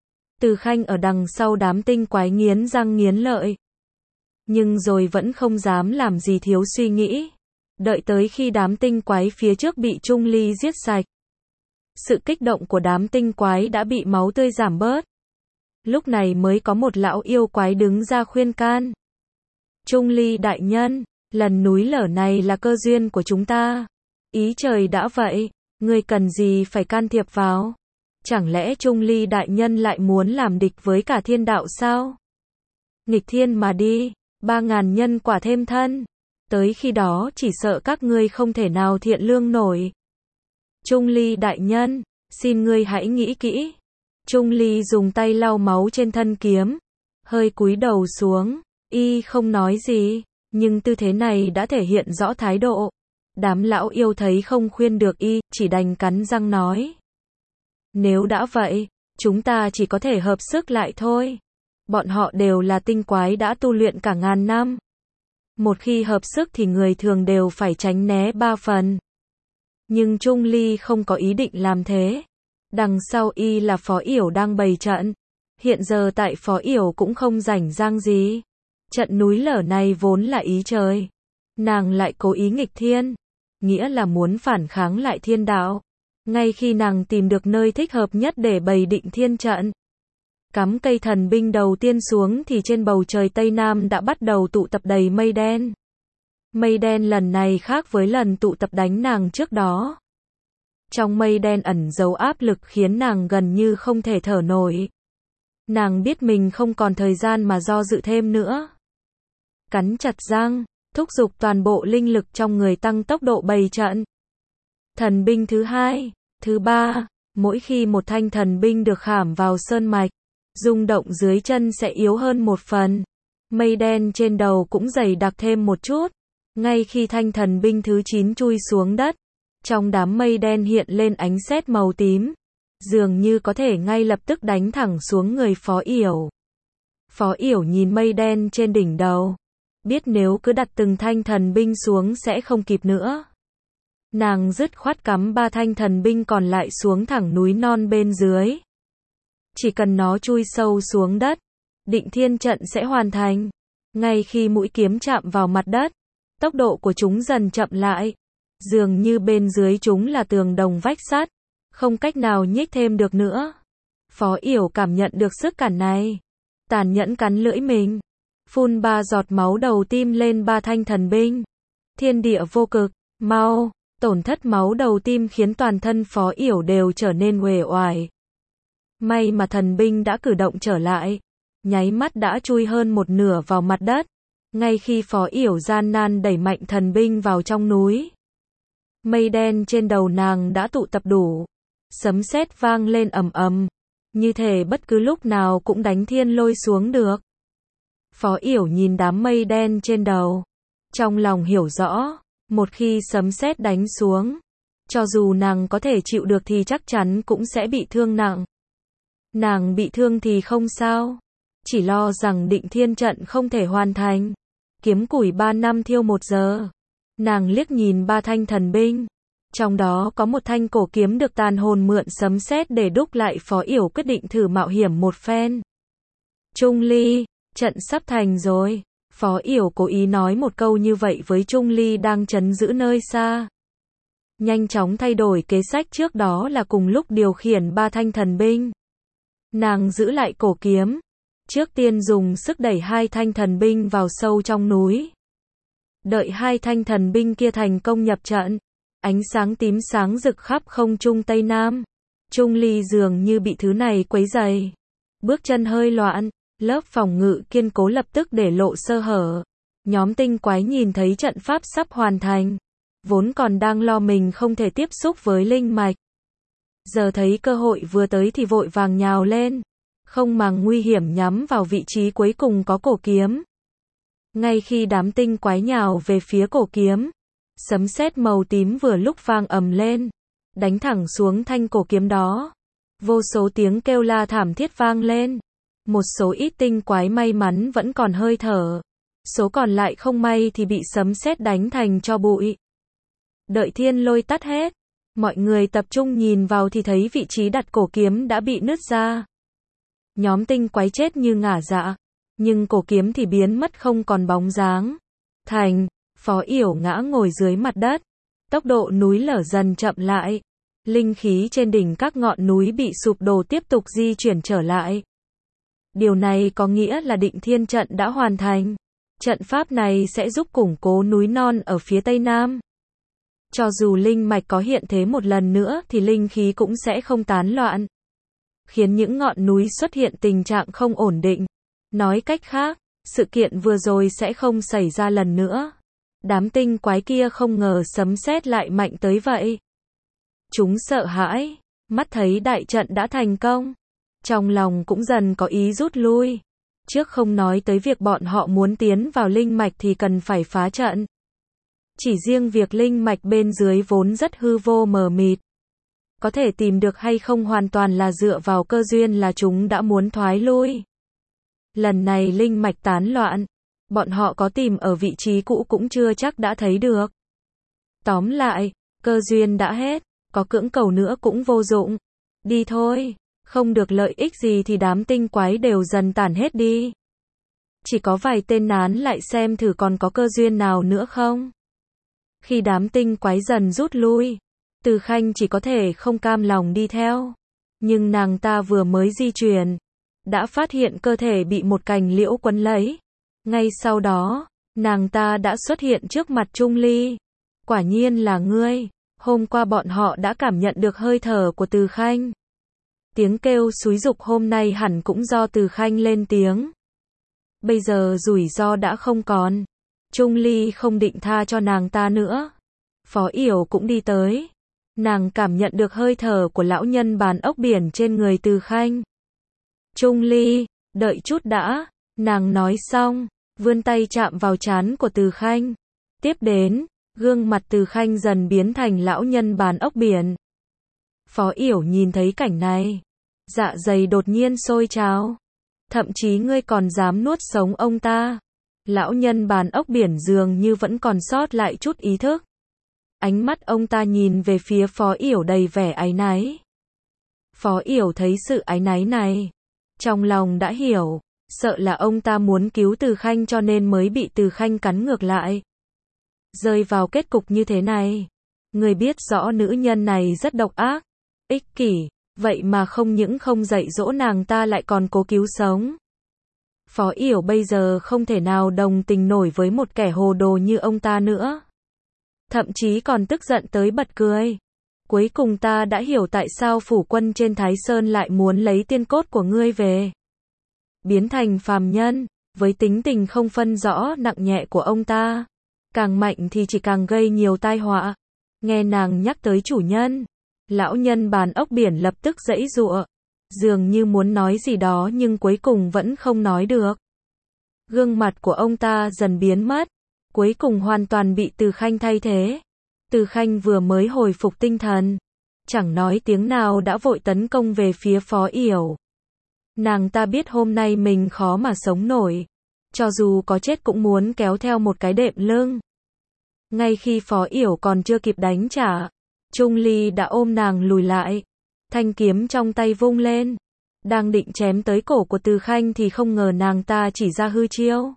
Từ Khanh ở đằng sau đám tinh quái nghiến răng nghiến lợi. Nhưng rồi vẫn không dám làm gì thiếu suy nghĩ. Đợi tới khi đám tinh quái phía trước bị Trung Ly giết sạch. Sự kích động của đám tinh quái đã bị máu tươi giảm bớt. Lúc này mới có một lão yêu quái đứng ra khuyên can. Trung Ly đại nhân, lần núi lở này là cơ duyên của chúng ta. Ý trời đã vậy, ngươi cần gì phải can thiệp vào? Chẳng lẽ Trung Ly đại nhân lại muốn làm địch với cả thiên đạo sao? Nghịch thiên mà đi, 3.000 nhân quả thêm thân. Tới khi đó chỉ sợ các ngươi không thể nào thiện lương nổi. Trung Ly đại nhân, xin ngươi hãy nghĩ kỹ. Trung Ly dùng tay lau máu trên thân kiếm, hơi cúi đầu xuống, y không nói gì, nhưng tư thế này đã thể hiện rõ thái độ. Đám lão yêu thấy không khuyên được y, chỉ đành cắn răng nói. Nếu đã vậy, chúng ta chỉ có thể hợp sức lại thôi. Bọn họ đều là tinh quái đã tu luyện cả ngàn năm. Một khi hợp sức thì người thường đều phải tránh né 3 phần. Nhưng Trung Ly không có ý định làm thế. Đằng sau y là Phó Yểu đang bày trận. Hiện giờ tại Phó Yểu cũng không rảnh rang gì. Trận núi lở này vốn là ý trời. Nàng lại cố ý nghịch thiên. Nghĩa là muốn phản kháng lại thiên đạo. Ngay khi nàng tìm được nơi thích hợp nhất để bày định thiên trận. Cắm cây thần binh đầu tiên xuống thì trên bầu trời Tây Nam đã bắt đầu tụ tập đầy mây đen. Mây đen lần này khác với lần tụ tập đánh nàng trước đó. Trong mây đen ẩn giấu áp lực khiến nàng gần như không thể thở nổi. Nàng biết mình không còn thời gian mà do dự thêm nữa. Cắn chặt răng, thúc giục toàn bộ linh lực trong người tăng tốc độ bày trận. Thần binh thứ 2, thứ 3, mỗi khi một thanh thần binh được khảm vào sơn mạch, rung động dưới chân sẽ yếu hơn một phần. Mây đen trên đầu cũng dày đặc thêm một chút. Ngay khi thanh thần binh thứ 9 chui xuống đất, trong đám mây đen hiện lên ánh sét màu tím, dường như có thể ngay lập tức đánh thẳng xuống người Phó Yểu. Phó Yểu nhìn mây đen trên đỉnh đầu, biết nếu cứ đặt từng thanh thần binh xuống sẽ không kịp nữa. Nàng dứt khoát cắm 3 thanh thần binh còn lại xuống thẳng núi non bên dưới. Chỉ cần nó chui sâu xuống đất, định thiên trận sẽ hoàn thành. Ngay khi mũi kiếm chạm vào mặt đất, tốc độ của chúng dần chậm lại. Dường như bên dưới chúng là tường đồng vách sắt, không cách nào nhích thêm được nữa. Phó Yểu cảm nhận được sức cản này. Tàn nhẫn cắn lưỡi mình. Phun 3 giọt máu đầu tim lên 3 thanh thần binh. Thiên địa vô cực, mau, Tổn thất máu đầu tim khiến toàn thân Phó Yểu đều trở nên uể oải. May mà thần binh đã cử động trở lại, nháy mắt đã chui hơn một nửa vào mặt đất, ngay khi Phó Yểu gian nan đẩy mạnh thần binh vào trong núi. Mây đen trên đầu nàng đã tụ tập đủ, sấm sét vang lên ầm ầm, như thể bất cứ lúc nào cũng đánh thiên lôi xuống được. Phó Yểu nhìn đám mây đen trên đầu, trong lòng hiểu rõ, một khi sấm sét đánh xuống, cho dù nàng có thể chịu được thì chắc chắn cũng sẽ bị thương nặng. Nàng bị thương thì không sao, chỉ lo rằng Định Thiên trận không thể hoàn thành. Kiếm củi 3 năm thiêu 1 giờ. Nàng liếc nhìn 3 thanh thần binh, trong đó có một thanh cổ kiếm được tàn hồn mượn sấm sét để đúc lại. Phó Yểu quyết định thử mạo hiểm một phen. Trung Ly, trận sắp thành rồi. Phó Yểu cố ý nói một câu như vậy với Trung Ly đang trấn giữ nơi xa. Nhanh chóng thay đổi kế sách trước đó là cùng lúc điều khiển 3 thanh thần binh. Nàng giữ lại cổ kiếm, trước tiên dùng sức đẩy 2 thanh thần binh vào sâu trong núi. Đợi 2 thanh thần binh kia thành công nhập trận, ánh sáng tím sáng rực khắp không trung Tây Nam. Trung Ly dường như bị thứ này quấy rầy, bước chân hơi loạn, lớp phòng ngự kiên cố lập tức để lộ sơ hở. Nhóm tinh quái nhìn thấy trận pháp sắp hoàn thành, vốn còn đang lo mình không thể tiếp xúc với linh mạch, giờ thấy cơ hội vừa tới thì vội vàng nhào lên, không màng nguy hiểm nhắm vào vị trí cuối cùng có cổ kiếm. Ngay khi đám tinh quái nhào về phía cổ kiếm, sấm sét màu tím vừa lúc vang ầm lên, đánh thẳng xuống thanh cổ kiếm đó. Vô số tiếng kêu la thảm thiết vang lên. Một số ít tinh quái may mắn vẫn còn hơi thở, số còn lại không may thì bị sấm sét đánh thành tro bụi. Đợi thiên lôi tắt hết, mọi người tập trung nhìn vào thì thấy vị trí đặt cổ kiếm đã bị nứt ra. Nhóm tinh quái chết như ngả dạ, nhưng cổ kiếm thì biến mất không còn bóng dáng. Phó Yểu ngã ngồi dưới mặt đất, tốc độ núi lở dần chậm lại. Linh khí trên đỉnh các ngọn núi bị sụp đổ tiếp tục di chuyển trở lại. Điều này có nghĩa là Định Thiên trận đã hoàn thành. Trận pháp này sẽ giúp củng cố núi non ở phía Tây Nam. Cho dù linh mạch có hiện thế một lần nữa thì linh khí cũng sẽ không tán loạn, khiến những ngọn núi xuất hiện tình trạng không ổn định. Nói cách khác, sự kiện vừa rồi sẽ không xảy ra lần nữa. Đám tinh quái kia không ngờ sấm sét lại mạnh tới vậy. Chúng sợ hãi, mắt thấy đại trận đã thành công, trong lòng cũng dần có ý rút lui. Trước không nói tới việc bọn họ muốn tiến vào linh mạch thì cần phải phá trận. Chỉ riêng việc linh mạch bên dưới vốn rất hư vô mờ mịt, có thể tìm được hay không hoàn toàn là dựa vào cơ duyên là chúng đã muốn thoái lui. Lần này linh mạch tán loạn, bọn họ có tìm ở vị trí cũ cũng chưa chắc đã thấy được. Tóm lại, cơ duyên đã hết, có cưỡng cầu nữa cũng vô dụng. Đi thôi, không được lợi ích gì thì đám tinh quái đều dần tản hết đi. Chỉ có vài tên nán lại xem thử còn có cơ duyên nào nữa không. Khi đám tinh quái dần rút lui, Từ Khanh chỉ có thể không cam lòng đi theo. Nhưng nàng ta vừa mới di chuyển, đã phát hiện cơ thể bị một cành liễu quấn lấy. Ngay sau đó, nàng ta đã xuất hiện trước mặt Trung Ly. Quả nhiên là ngươi, hôm qua bọn họ đã cảm nhận được hơi thở của Từ Khanh. Tiếng kêu xúi giục hôm nay hẳn cũng do Từ Khanh lên tiếng. Bây giờ rủi ro đã không còn. Trung Ly không định tha cho nàng ta nữa. Phó Yểu cũng đi tới. Nàng cảm nhận được hơi thở của lão nhân bàn ốc biển trên người Từ Khanh. Trung Ly, đợi chút đã. Nàng nói xong, vươn tay chạm vào trán của Từ Khanh. Tiếp đến, gương mặt Từ Khanh dần biến thành lão nhân bàn ốc biển. Phó Yểu nhìn thấy cảnh này, dạ dày đột nhiên sôi trào. Thậm chí ngươi còn dám nuốt sống ông ta. Lão nhân bàn ốc biển dường như vẫn còn sót lại chút ý thức. Ánh mắt ông ta nhìn về phía Phó Yểu đầy vẻ áy náy. Phó Yểu thấy sự áy náy này, trong lòng đã hiểu, sợ là ông ta muốn cứu Từ Khanh cho nên mới bị Từ Khanh cắn ngược lại. Rơi vào kết cục như thế này, người biết rõ nữ nhân này rất độc ác, ích kỷ, vậy mà không những không dạy dỗ nàng ta lại còn cố cứu sống. Phó Yểu bây giờ không thể nào đồng tình nổi với một kẻ hồ đồ như ông ta nữa. thậm chí còn tức giận tới bật cười. Cuối cùng ta đã hiểu tại sao phủ quân trên Thái Sơn lại muốn lấy tiên cốt của ngươi về. Biến thành phàm nhân, với tính tình không phân rõ nặng nhẹ của ông ta, càng mạnh thì chỉ càng gây nhiều tai họa. Nghe nàng nhắc tới chủ nhân, lão nhân bàn ốc biển lập tức giãy giụa, dường như muốn nói gì đó nhưng cuối cùng vẫn không nói được. Gương mặt của ông ta dần biến mất, cuối cùng hoàn toàn bị Từ Khanh thay thế. Từ Khanh vừa mới hồi phục tinh thần, chẳng nói tiếng nào đã vội tấn công về phía Phó Yểu. Nàng ta biết hôm nay mình khó mà sống nổi, cho dù có chết cũng muốn kéo theo một cái đệm lưng. Ngay khi Phó Yểu còn chưa kịp đánh trả, Trung Ly đã ôm nàng lùi lại, thanh kiếm trong tay vung lên, đang định chém tới cổ của Từ Khanh thì không ngờ nàng ta chỉ ra hư chiêu.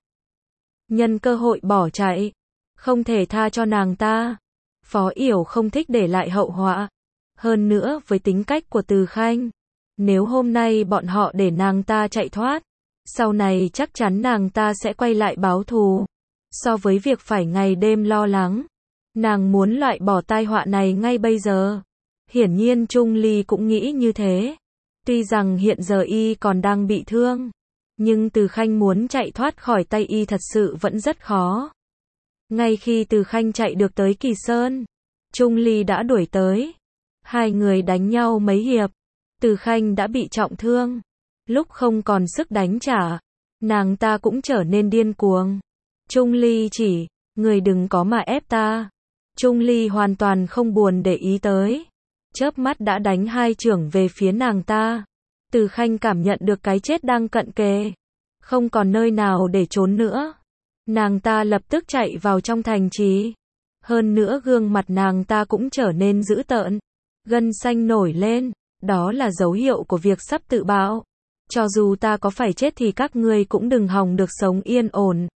Nhân cơ hội bỏ chạy, không thể tha cho nàng ta. Phó Yểu không thích để lại hậu họa. Hơn nữa với tính cách của Từ Khanh, nếu hôm nay bọn họ để nàng ta chạy thoát, sau này chắc chắn nàng ta sẽ quay lại báo thù. So với việc phải ngày đêm lo lắng, nàng muốn loại bỏ tai họa này ngay bây giờ. Hiển nhiên Trung Ly cũng nghĩ như thế. Tuy rằng hiện giờ y còn đang bị thương, nhưng Từ Khanh muốn chạy thoát khỏi tay y thật sự vẫn rất khó. Ngay khi Từ Khanh chạy được tới Kỳ Sơn, Trung Ly đã đuổi tới. Hai người đánh nhau mấy hiệp, Từ Khanh đã bị trọng thương. Lúc không còn sức đánh trả, nàng ta cũng trở nên điên cuồng. Trung Ly chỉ, người đừng có mà ép ta. Trung Ly hoàn toàn không buồn để ý tới. Chớp mắt đã đánh hai chưởng về phía nàng ta. Từ Khanh cảm nhận được cái chết đang cận kề. Không còn nơi nào để trốn nữa. Nàng ta lập tức chạy vào trong thành trì. Hơn nữa gương mặt nàng ta cũng trở nên dữ tợn. Gân xanh nổi lên. Đó là dấu hiệu của việc sắp tự bạo. Cho dù ta có phải chết thì các ngươi cũng đừng hòng được sống yên ổn.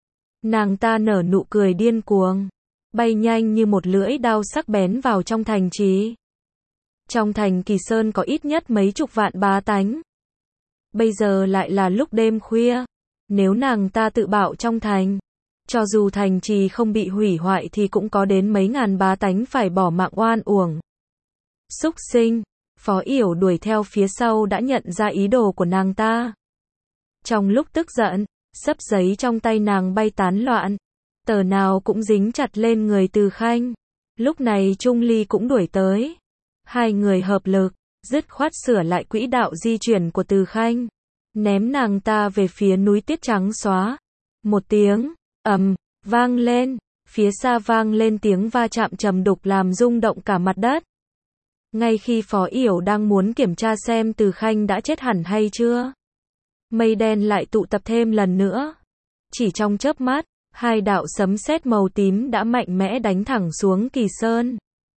Nàng ta nở nụ cười điên cuồng, bay nhanh như một lưỡi đao sắc bén vào trong thành trì. Trong thành Kỳ Sơn có ít nhất mấy chục vạn bá tánh. Bây giờ lại là lúc đêm khuya. Nếu nàng ta tự bạo trong thành, cho dù thành trì không bị hủy hoại thì cũng có đến mấy ngàn bá tánh phải bỏ mạng oan uổng. Súc sinh, Phó Yểu đuổi theo phía sau đã nhận ra ý đồ của nàng ta. Trong lúc tức giận, xấp giấy trong tay nàng bay tán loạn, tờ nào cũng dính chặt lên người Từ Khanh. Lúc này Trung Ly cũng đuổi tới. Hai người hợp lực, dứt khoát sửa lại quỹ đạo di chuyển của Từ Khanh, ném nàng ta về phía núi tuyết trắng xóa. Một tiếng ầm vang lên, phía xa vang lên tiếng va chạm trầm đục làm rung động cả mặt đất. Ngay khi Phó Yểu đang muốn kiểm tra xem Từ Khanh đã chết hẳn hay chưa, mây đen lại tụ tập thêm lần nữa. Chỉ trong chớp mắt, hai đạo sấm sét màu tím đã mạnh mẽ đánh thẳng xuống Kỳ Sơn.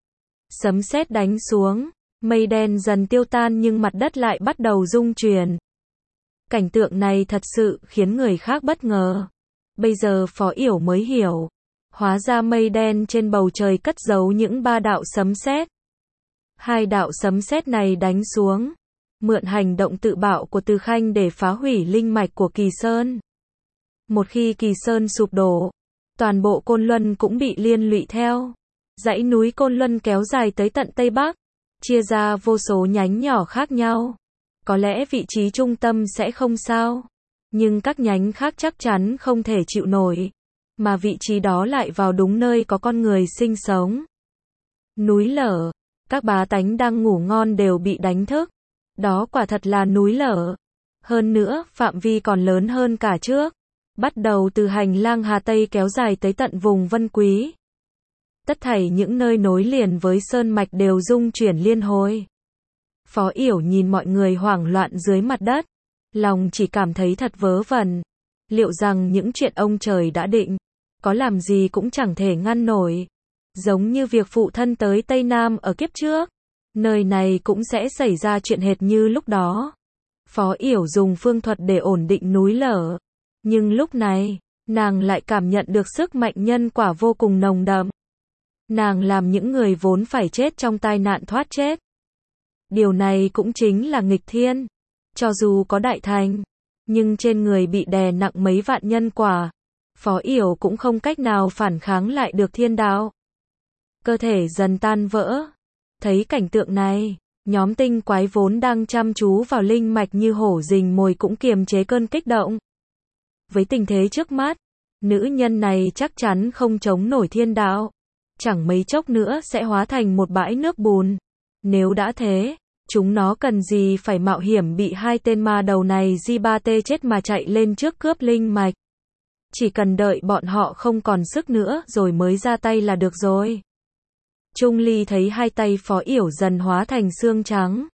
Sấm sét đánh xuống, mây đen dần tiêu tan nhưng mặt đất lại bắt đầu rung chuyển. Cảnh tượng này thật sự khiến người khác bất ngờ. Bây giờ Phó Yểu mới hiểu, hóa ra mây đen trên bầu trời cất giấu những ba đạo sấm sét. Hai đạo sấm sét này đánh xuống, mượn hành động tự bạo của Từ Khanh để phá hủy linh mạch của Kỳ Sơn. Một khi Kỳ Sơn sụp đổ, toàn bộ Côn Luân cũng bị liên lụy theo. Dãy núi Côn Luân kéo dài tới tận Tây Bắc, chia ra vô số nhánh nhỏ khác nhau. Có lẽ vị trí trung tâm sẽ không sao, nhưng các nhánh khác chắc chắn không thể chịu nổi, mà vị trí đó lại vào đúng nơi có con người sinh sống. Núi lở, các bá tánh đang ngủ ngon đều bị đánh thức. Đó quả thật là núi lở. Hơn nữa, phạm vi còn lớn hơn cả trước. Bắt đầu từ hành lang Hà Tây kéo dài tới tận vùng Vân Quý. Tất thảy những nơi nối liền với sơn mạch đều rung chuyển liên hồi. Phó Yểu nhìn mọi người hoảng loạn dưới mặt đất, lòng chỉ cảm thấy thật vớ vẩn. Liệu rằng những chuyện ông trời đã định, có làm gì cũng chẳng thể ngăn nổi. Giống như việc phụ thân tới Tây Nam ở kiếp trước, nơi này cũng sẽ xảy ra chuyện hệt như lúc đó. Phó Yểu dùng phương thuật để ổn định núi lở. Nhưng lúc này, nàng lại cảm nhận được sức mạnh nhân quả vô cùng nồng đậm. Nàng làm những người vốn phải chết trong tai nạn thoát chết. Điều này cũng chính là nghịch thiên. Cho dù có đại thành, nhưng trên người bị đè nặng mấy vạn nhân quả, Phó Yểu cũng không cách nào phản kháng lại được thiên đạo. cơ thể dần tan vỡ. Thấy cảnh tượng này, nhóm tinh quái vốn đang chăm chú vào linh mạch như hổ rình mồi cũng kiềm chế cơn kích động. Với tình thế trước mắt, nữ nhân này chắc chắn không chống nổi thiên đạo. Chẳng mấy chốc nữa sẽ hóa thành một bãi nước bùn. Nếu đã thế, chúng nó cần gì phải mạo hiểm bị hai tên ma đầu này ba tê chết mà chạy lên trước cướp linh mạch. Chỉ cần đợi bọn họ không còn sức nữa rồi mới ra tay là được rồi. Trung Ly thấy hai tay Phó Yểu dần hóa thành xương trắng.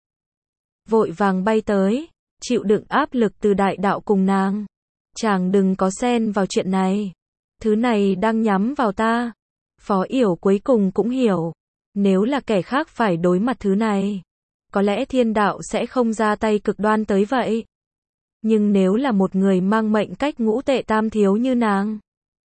Vội vàng bay tới, chịu đựng áp lực từ đại đạo cùng nàng. Chàng đừng có xen vào chuyện này. Thứ này đang nhắm vào ta. Phó Yểu cuối cùng cũng hiểu. Nếu là kẻ khác phải đối mặt thứ này, có lẽ thiên đạo sẽ không ra tay cực đoan tới vậy. Nhưng nếu là một người mang mệnh cách ngũ tệ tam thiếu như nàng,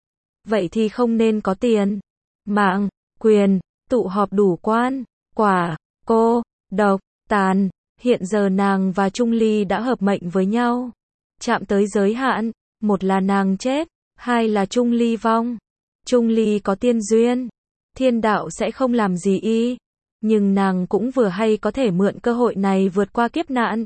vậy thì không nên có tiền, mạng, quyền, tụ họp đủ quan, quả, cô, độc, tàn. Hiện giờ nàng và Trung Ly đã hợp mệnh với nhau. Chạm tới giới hạn, một là nàng chết, hai là Trung Ly vong. Trung Ly có tiên duyên, thiên đạo sẽ không làm gì y. Nhưng nàng cũng vừa hay có thể mượn cơ hội này vượt qua kiếp nạn.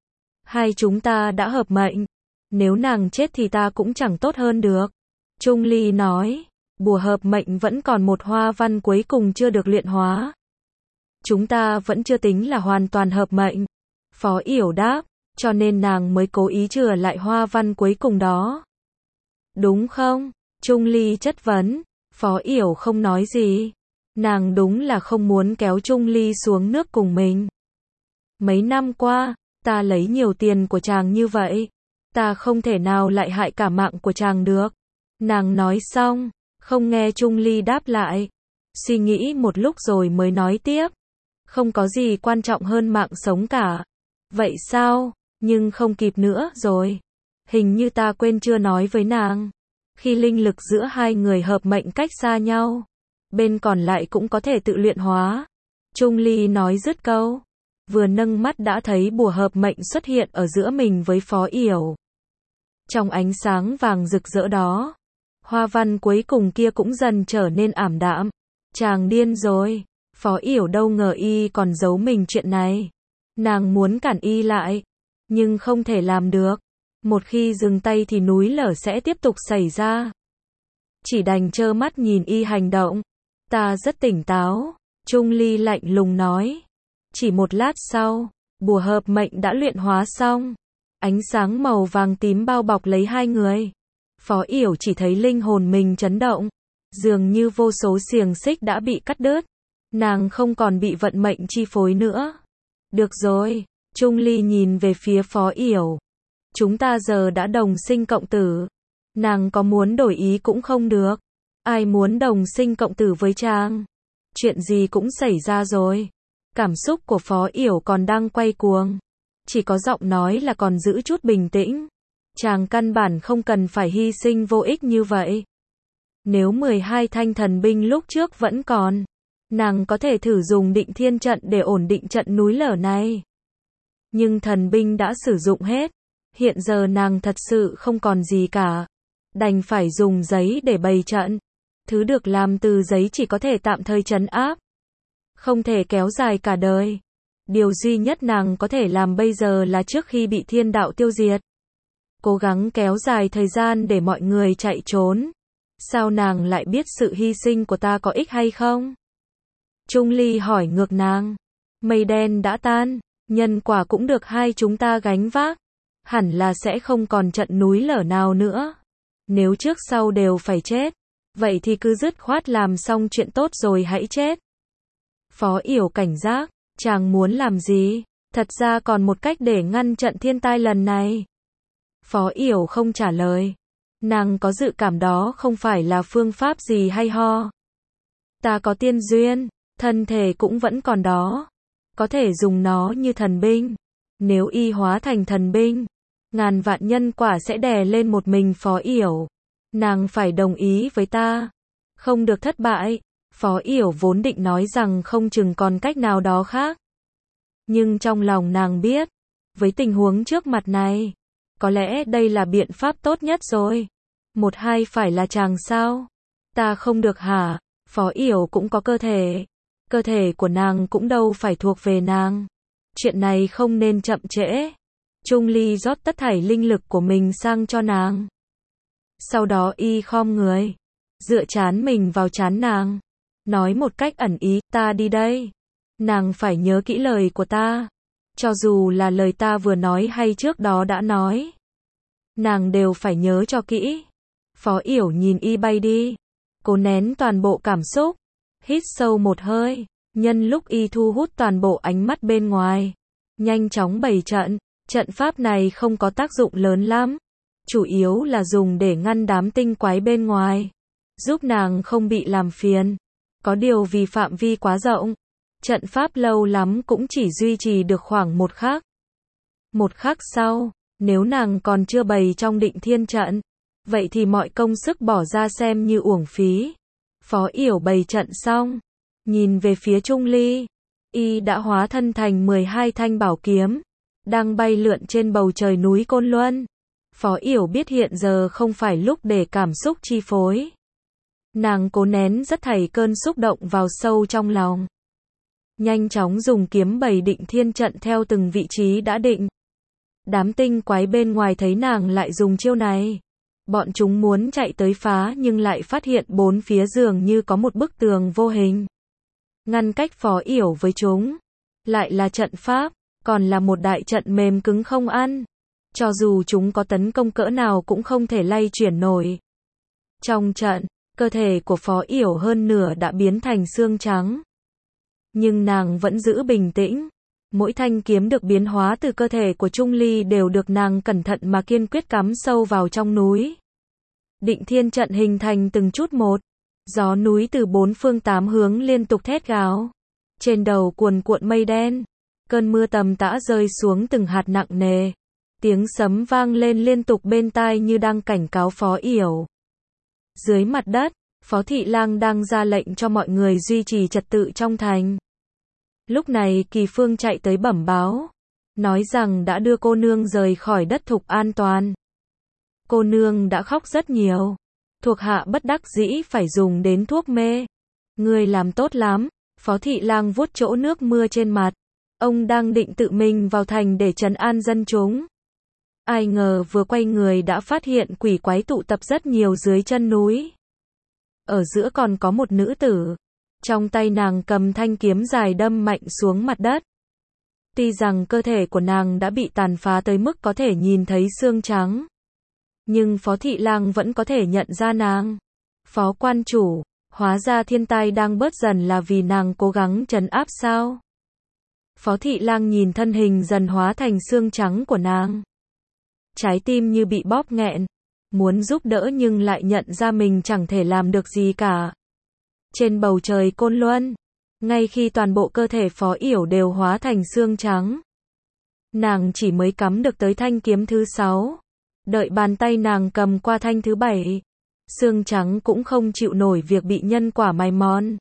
Hai chúng ta đã hợp mệnh. Nếu nàng chết thì ta cũng chẳng tốt hơn được. Trung Ly nói, bùa hợp mệnh vẫn còn một hoa văn cuối cùng chưa được luyện hóa. Chúng ta vẫn chưa tính là hoàn toàn hợp mệnh. Phó Yểu đáp, cho nên nàng mới cố ý chừa lại hoa văn cuối cùng đó. Đúng không? Trung Ly chất vấn. Phó Yểu không nói gì. Nàng đúng là không muốn kéo Trung Ly xuống nước cùng mình. Mấy năm qua, ta lấy nhiều tiền của chàng như vậy. Ta không thể nào lại hại cả mạng của chàng được. Nàng nói xong, không nghe Trung Ly đáp lại. Suy nghĩ một lúc rồi mới nói tiếp. Không có gì quan trọng hơn mạng sống cả. Vậy sao? Nhưng không kịp nữa rồi. Hình như ta quên chưa nói với nàng. Khi linh lực giữa hai người hợp mệnh cách xa nhau, bên còn lại cũng có thể tự luyện hóa. Trung Ly nói dứt câu, vừa nâng mắt đã thấy bùa hợp mệnh xuất hiện ở giữa mình với Phó Yểu. Trong ánh sáng vàng rực rỡ đó, hoa văn cuối cùng kia cũng dần trở nên ảm đạm. Chàng điên rồi. Phó Yểu đâu ngờ y còn giấu mình chuyện này. Nàng muốn cản y lại, nhưng không thể làm được. Một khi dừng tay thì núi lở sẽ tiếp tục xảy ra. Chỉ đành trơ mắt nhìn y hành động. Ta rất tỉnh táo. Trung Ly lạnh lùng nói. Chỉ một lát sau, bùa hợp mệnh đã luyện hóa xong. Ánh sáng màu vàng tím bao bọc lấy hai người. Phó Yểu chỉ thấy linh hồn mình chấn động. Dường như vô số xiềng xích đã bị cắt đứt. Nàng không còn bị vận mệnh chi phối nữa. Được rồi. Trung Ly nhìn về phía Phó Yểu. Chúng ta giờ đã đồng sinh cộng tử. Nàng có muốn đổi ý cũng không được. Ai muốn đồng sinh cộng tử với chàng? Chuyện gì cũng xảy ra rồi. Cảm xúc của Phó Yểu còn đang quay cuồng. Chỉ có giọng nói là còn giữ chút bình tĩnh. Chàng căn bản không cần phải hy sinh vô ích như vậy. Nếu 12 thanh thần binh lúc trước vẫn còn, nàng có thể thử dùng định thiên trận để ổn định trận núi lở này. Nhưng thần binh đã sử dụng hết. Hiện giờ nàng thật sự không còn gì cả. Đành phải dùng giấy để bày trận. Thứ được làm từ giấy chỉ có thể tạm thời trấn áp. Không thể kéo dài cả đời. Điều duy nhất nàng có thể làm bây giờ là trước khi bị thiên đạo tiêu diệt, cố gắng kéo dài thời gian để mọi người chạy trốn. Sao nàng lại biết sự hy sinh của ta có ích hay không? Trung Ly hỏi ngược nàng. Mây đen đã tan, nhân quả cũng được hai chúng ta gánh vác. Hẳn là sẽ không còn trận núi lở nào nữa. Nếu trước sau đều phải chết, vậy thì cứ dứt khoát làm xong chuyện tốt rồi hãy chết. Phó Yểu cảnh giác, chàng muốn làm gì? Thật ra còn một cách để ngăn trận thiên tai lần này. Phó Yểu không trả lời. Nàng có dự cảm đó không phải là phương pháp gì hay ho. Ta có tiên duyên, thân thể cũng vẫn còn đó. Có thể dùng nó như thần binh. Nếu y hóa thành thần binh, ngàn vạn nhân quả sẽ đè lên một mình Phó Yểu. Nàng phải đồng ý với ta. Không được thất bại. Phó Yểu vốn định nói rằng không chừng còn cách nào đó khác. Nhưng trong lòng nàng biết, với tình huống trước mặt này, có lẽ đây là biện pháp tốt nhất rồi. Một hai phải là chàng sao? Ta không được hả? Phó Yểu cũng có cơ thể của nàng cũng đâu phải thuộc về nàng. Chuyện này không nên chậm trễ. Trung Ly rót tất thảy linh lực của mình sang cho nàng. Sau đó y khom người, dựa trán mình vào trán nàng, nói một cách ẩn ý, ta đi đây. Nàng phải nhớ kỹ lời của ta. Cho dù là lời ta vừa nói hay trước đó đã nói, nàng đều phải nhớ cho kỹ. Phó Yểu nhìn y bay đi, cố nén toàn bộ cảm xúc, hít sâu một hơi, nhân lúc y thu hút toàn bộ ánh mắt bên ngoài, nhanh chóng bày trận. Trận pháp này không có tác dụng lớn lắm, chủ yếu là dùng để ngăn đám tinh quái bên ngoài, giúp nàng không bị làm phiền. Có điều vì phạm vi quá rộng, trận pháp lâu lắm cũng chỉ duy trì được khoảng một khắc. Một khắc sau, nếu nàng còn chưa bày trong định thiên trận, vậy thì mọi công sức bỏ ra xem như uổng phí. Phó Yểu bày trận xong, nhìn về phía Trung Ly, y đã hóa thân thành 12 thanh bảo kiếm, đang bay lượn trên bầu trời núi Côn Luân. Phó Yểu biết hiện giờ không phải lúc để cảm xúc chi phối. Nàng cố nén rất thảy cơn xúc động vào sâu trong lòng. Nhanh chóng dùng kiếm bày định thiên trận theo từng vị trí đã định. Đám tinh quái bên ngoài thấy nàng lại dùng chiêu này. Bọn chúng muốn chạy tới phá nhưng lại phát hiện bốn phía dường như có một bức tường vô hình ngăn cách Phó Yểu với chúng. Lại là trận pháp, còn là một đại trận mềm cứng không ăn. Cho dù chúng có tấn công cỡ nào cũng không thể lay chuyển nổi. Trong trận, cơ thể của Phó Yểu hơn nửa đã biến thành xương trắng. Nhưng nàng vẫn giữ bình tĩnh. Mỗi thanh kiếm được biến hóa từ cơ thể của Trung Ly đều được nàng cẩn thận mà kiên quyết cắm sâu vào trong núi. Định thiên trận hình thành từng chút một. Gió núi từ bốn phương tám hướng liên tục thét gào. Trên đầu cuồn cuộn mây đen. Cơn mưa tầm tã rơi xuống từng hạt nặng nề. Tiếng sấm vang lên liên tục bên tai như đang cảnh cáo Phó Yểu. Dưới mặt đất, Phó Thị Lang đang ra lệnh cho mọi người duy trì trật tự trong thành. Lúc này Kỳ Phương chạy tới bẩm báo, nói rằng đã đưa cô nương rời khỏi đất Thục an toàn. Cô nương đã khóc rất nhiều. Thuộc hạ bất đắc dĩ phải dùng đến thuốc mê. Người làm tốt lắm. Phó Thị Lang vuốt chỗ nước mưa trên mặt. Ông đang định tự mình vào thành để trấn an dân chúng. Ai ngờ vừa quay người đã phát hiện quỷ quái tụ tập rất nhiều dưới chân núi. Ở giữa còn có một nữ tử. Trong tay nàng cầm thanh kiếm dài đâm mạnh xuống mặt đất. Tuy rằng cơ thể của nàng đã bị tàn phá tới mức có thể nhìn thấy xương trắng, nhưng Phó Thị Lang vẫn có thể nhận ra nàng. Phó quan chủ, hóa ra thiên tai đang bớt dần là vì nàng cố gắng trấn áp sao? Phó Thị Lang nhìn thân hình dần hóa thành xương trắng của nàng. Trái tim như bị bóp nghẹn, muốn giúp đỡ nhưng lại nhận ra mình chẳng thể làm được gì cả. Trên bầu trời Côn Luân, ngay khi toàn bộ cơ thể Phó Yểu đều hóa thành xương trắng, nàng chỉ mới cắm được tới thanh kiếm thứ 6. Đợi bàn tay nàng cầm qua thanh thứ 7, xương trắng cũng không chịu nổi việc bị nhân quả mài mòn,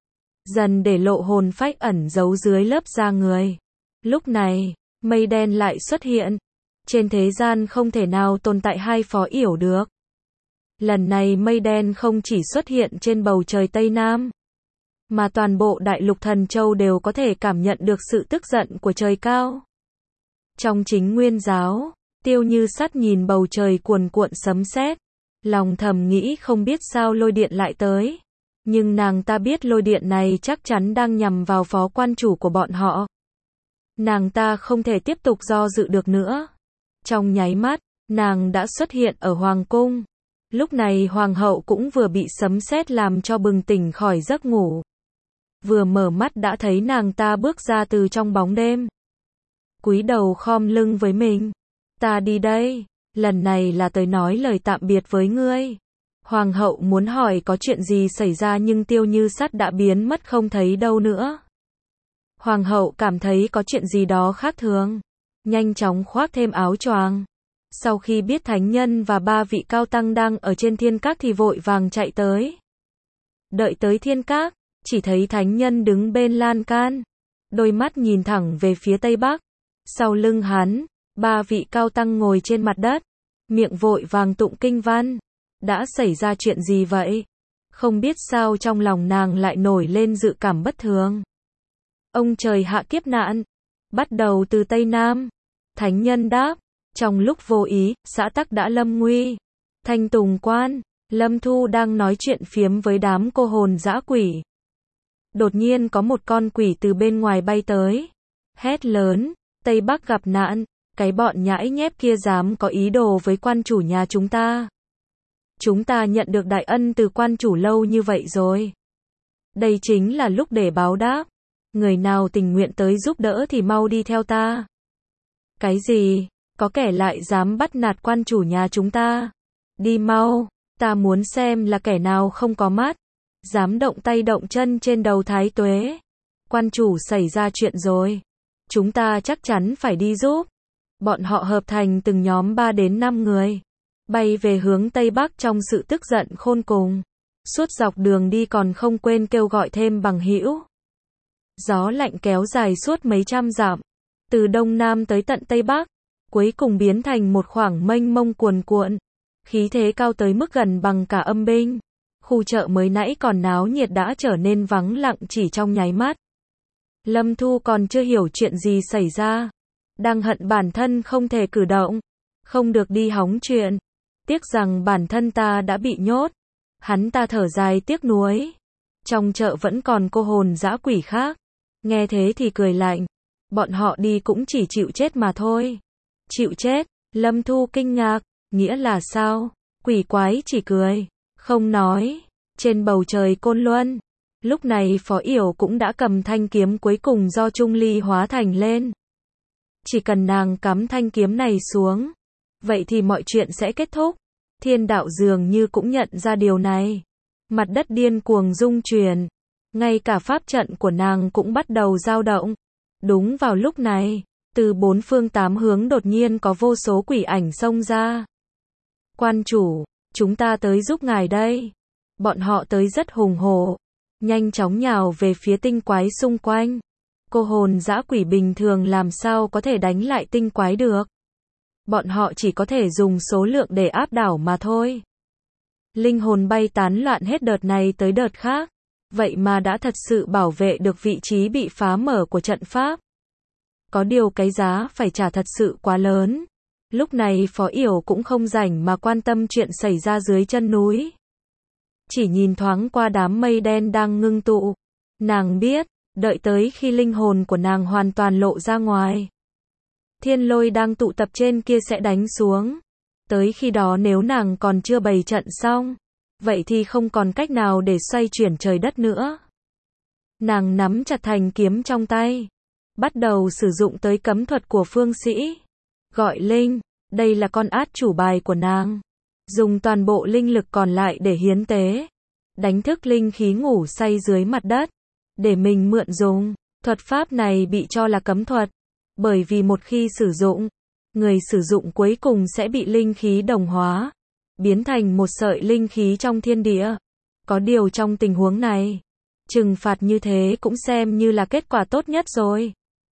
dần để lộ hồn phách ẩn giấu dưới lớp da người. Lúc này, mây đen lại xuất hiện. Trên thế gian không thể nào tồn tại hai Phó Yểu được. Lần này mây đen không chỉ xuất hiện trên bầu trời Tây Nam, mà toàn bộ đại lục Thần Châu đều có thể cảm nhận được sự tức giận của trời cao. Trong chính Nguyên giáo, Tiêu Như Sắt nhìn bầu trời cuồn cuộn sấm sét, lòng thầm nghĩ không biết sao lôi điện lại tới. Nhưng nàng ta biết lôi điện này chắc chắn đang nhằm vào phó quan chủ của bọn họ. Nàng ta không thể tiếp tục do dự được nữa. Trong nháy mắt, nàng đã xuất hiện ở Hoàng cung. Lúc này Hoàng hậu cũng vừa bị sấm sét làm cho bừng tỉnh khỏi giấc ngủ. Vừa mở mắt đã thấy nàng ta bước ra từ trong bóng đêm. Cúi đầu khom lưng với mình. Ta đi đây, lần này là tới nói lời tạm biệt với ngươi. Hoàng hậu muốn hỏi có chuyện gì xảy ra nhưng Tiêu Như Sắt đã biến mất không thấy đâu nữa. Hoàng hậu cảm thấy có chuyện gì đó khác thường, nhanh chóng khoác thêm áo choàng. Sau khi biết thánh nhân và 3 vị cao tăng đang ở trên thiên các thì vội vàng chạy tới. Đợi tới thiên các, chỉ thấy thánh nhân đứng bên lan can, đôi mắt nhìn thẳng về phía tây bắc. Sau lưng hắn, 3 vị cao tăng ngồi trên mặt đất, miệng vội vàng tụng kinh văn. Đã xảy ra chuyện gì vậy? Không biết sao trong lòng nàng lại nổi lên dự cảm bất thường. Ông trời hạ kiếp nạn. Bắt đầu từ Tây Nam. Thánh nhân đáp. Trong lúc vô ý, xã tắc đã lâm nguy. Thanh Tùng Quan. Lâm Thu đang nói chuyện phiếm với đám cô hồn dã quỷ. Đột nhiên có một con quỷ từ bên ngoài bay tới. Hét lớn. Tây Bắc gặp nạn. Cái bọn nhãi nhép kia dám có ý đồ với quan chủ nhà chúng ta. Chúng ta nhận được đại ân từ quan chủ lâu như vậy rồi. Đây chính là lúc để báo đáp. Người nào tình nguyện tới giúp đỡ thì mau đi theo ta. Cái gì? Có kẻ lại dám bắt nạt quan chủ nhà chúng ta. Đi mau, ta muốn xem là kẻ nào không có mắt. Dám động tay động chân trên đầu Thái Tuế. Quan chủ xảy ra chuyện rồi. Chúng ta chắc chắn phải đi giúp. Bọn họ hợp thành từng nhóm 3 đến 5 người. Bay về hướng Tây Bắc trong sự tức giận khôn cùng. Suốt dọc đường đi còn không quên kêu gọi thêm bằng hữu. Gió lạnh kéo dài suốt mấy trăm dặm. Từ Đông Nam tới tận Tây Bắc. Cuối cùng biến thành một khoảng mênh mông cuồn cuộn. Khí thế cao tới mức gần bằng cả âm binh. Khu chợ mới nãy còn náo nhiệt đã trở nên vắng lặng chỉ trong nháy mắt. Lâm Thu còn chưa hiểu chuyện gì xảy ra. Đang hận bản thân không thể cử động. Không được đi hóng chuyện. Tiếc rằng bản thân ta đã bị nhốt. Hắn ta thở dài tiếc nuối. Trong chợ vẫn còn cô hồn dã quỷ khác. Nghe thế thì cười lạnh. Bọn họ đi cũng chỉ chịu chết mà thôi. Chịu chết? Lâm Thu kinh ngạc. Nghĩa là sao? Quỷ quái chỉ cười. Không nói. Trên bầu trời Côn Luân. Lúc này Phó Yểu cũng đã cầm thanh kiếm cuối cùng do Trung Ly hóa thành lên. Chỉ cần nàng cắm thanh kiếm này xuống. Vậy thì mọi chuyện sẽ kết thúc. Thiên đạo dường như cũng nhận ra điều này. Mặt đất điên cuồng rung chuyển. Ngay cả pháp trận của nàng cũng bắt đầu dao động. Đúng vào lúc này, từ 4 phương 8 hướng đột nhiên có vô số quỷ ảnh xông ra. Quan chủ, chúng ta tới giúp ngài đây. Bọn họ tới rất hùng hổ. Nhanh chóng nhào về phía tinh quái xung quanh. Cô hồn dã quỷ bình thường làm sao có thể đánh lại tinh quái được. Bọn họ chỉ có thể dùng số lượng để áp đảo mà thôi. Linh hồn bay tán loạn hết đợt này tới đợt khác. Vậy mà đã thật sự bảo vệ được vị trí bị phá mở của trận pháp. Có điều cái giá phải trả thật sự quá lớn. Lúc này Phó Yểu cũng không rảnh mà quan tâm chuyện xảy ra dưới chân núi. Chỉ nhìn thoáng qua đám mây đen đang ngưng tụ. Nàng biết, đợi tới khi linh hồn của nàng hoàn toàn lộ ra ngoài. Thiên lôi đang tụ tập trên kia sẽ đánh xuống. Tới khi đó nếu nàng còn chưa bày trận xong, vậy thì không còn cách nào để xoay chuyển trời đất nữa. Nàng nắm chặt thanh kiếm trong tay. Bắt đầu sử dụng tới cấm thuật của phương sĩ. Gọi linh, đây là con át chủ bài của nàng. Dùng toàn bộ linh lực còn lại để hiến tế. Đánh thức linh khí ngủ say dưới mặt đất. Để mình mượn dùng. Thuật pháp này bị cho là cấm thuật. Bởi vì một khi sử dụng, người sử dụng cuối cùng sẽ bị linh khí đồng hóa. Biến thành một sợi linh khí trong thiên địa. Có điều trong tình huống này, trừng phạt như thế cũng xem như là kết quả tốt nhất rồi.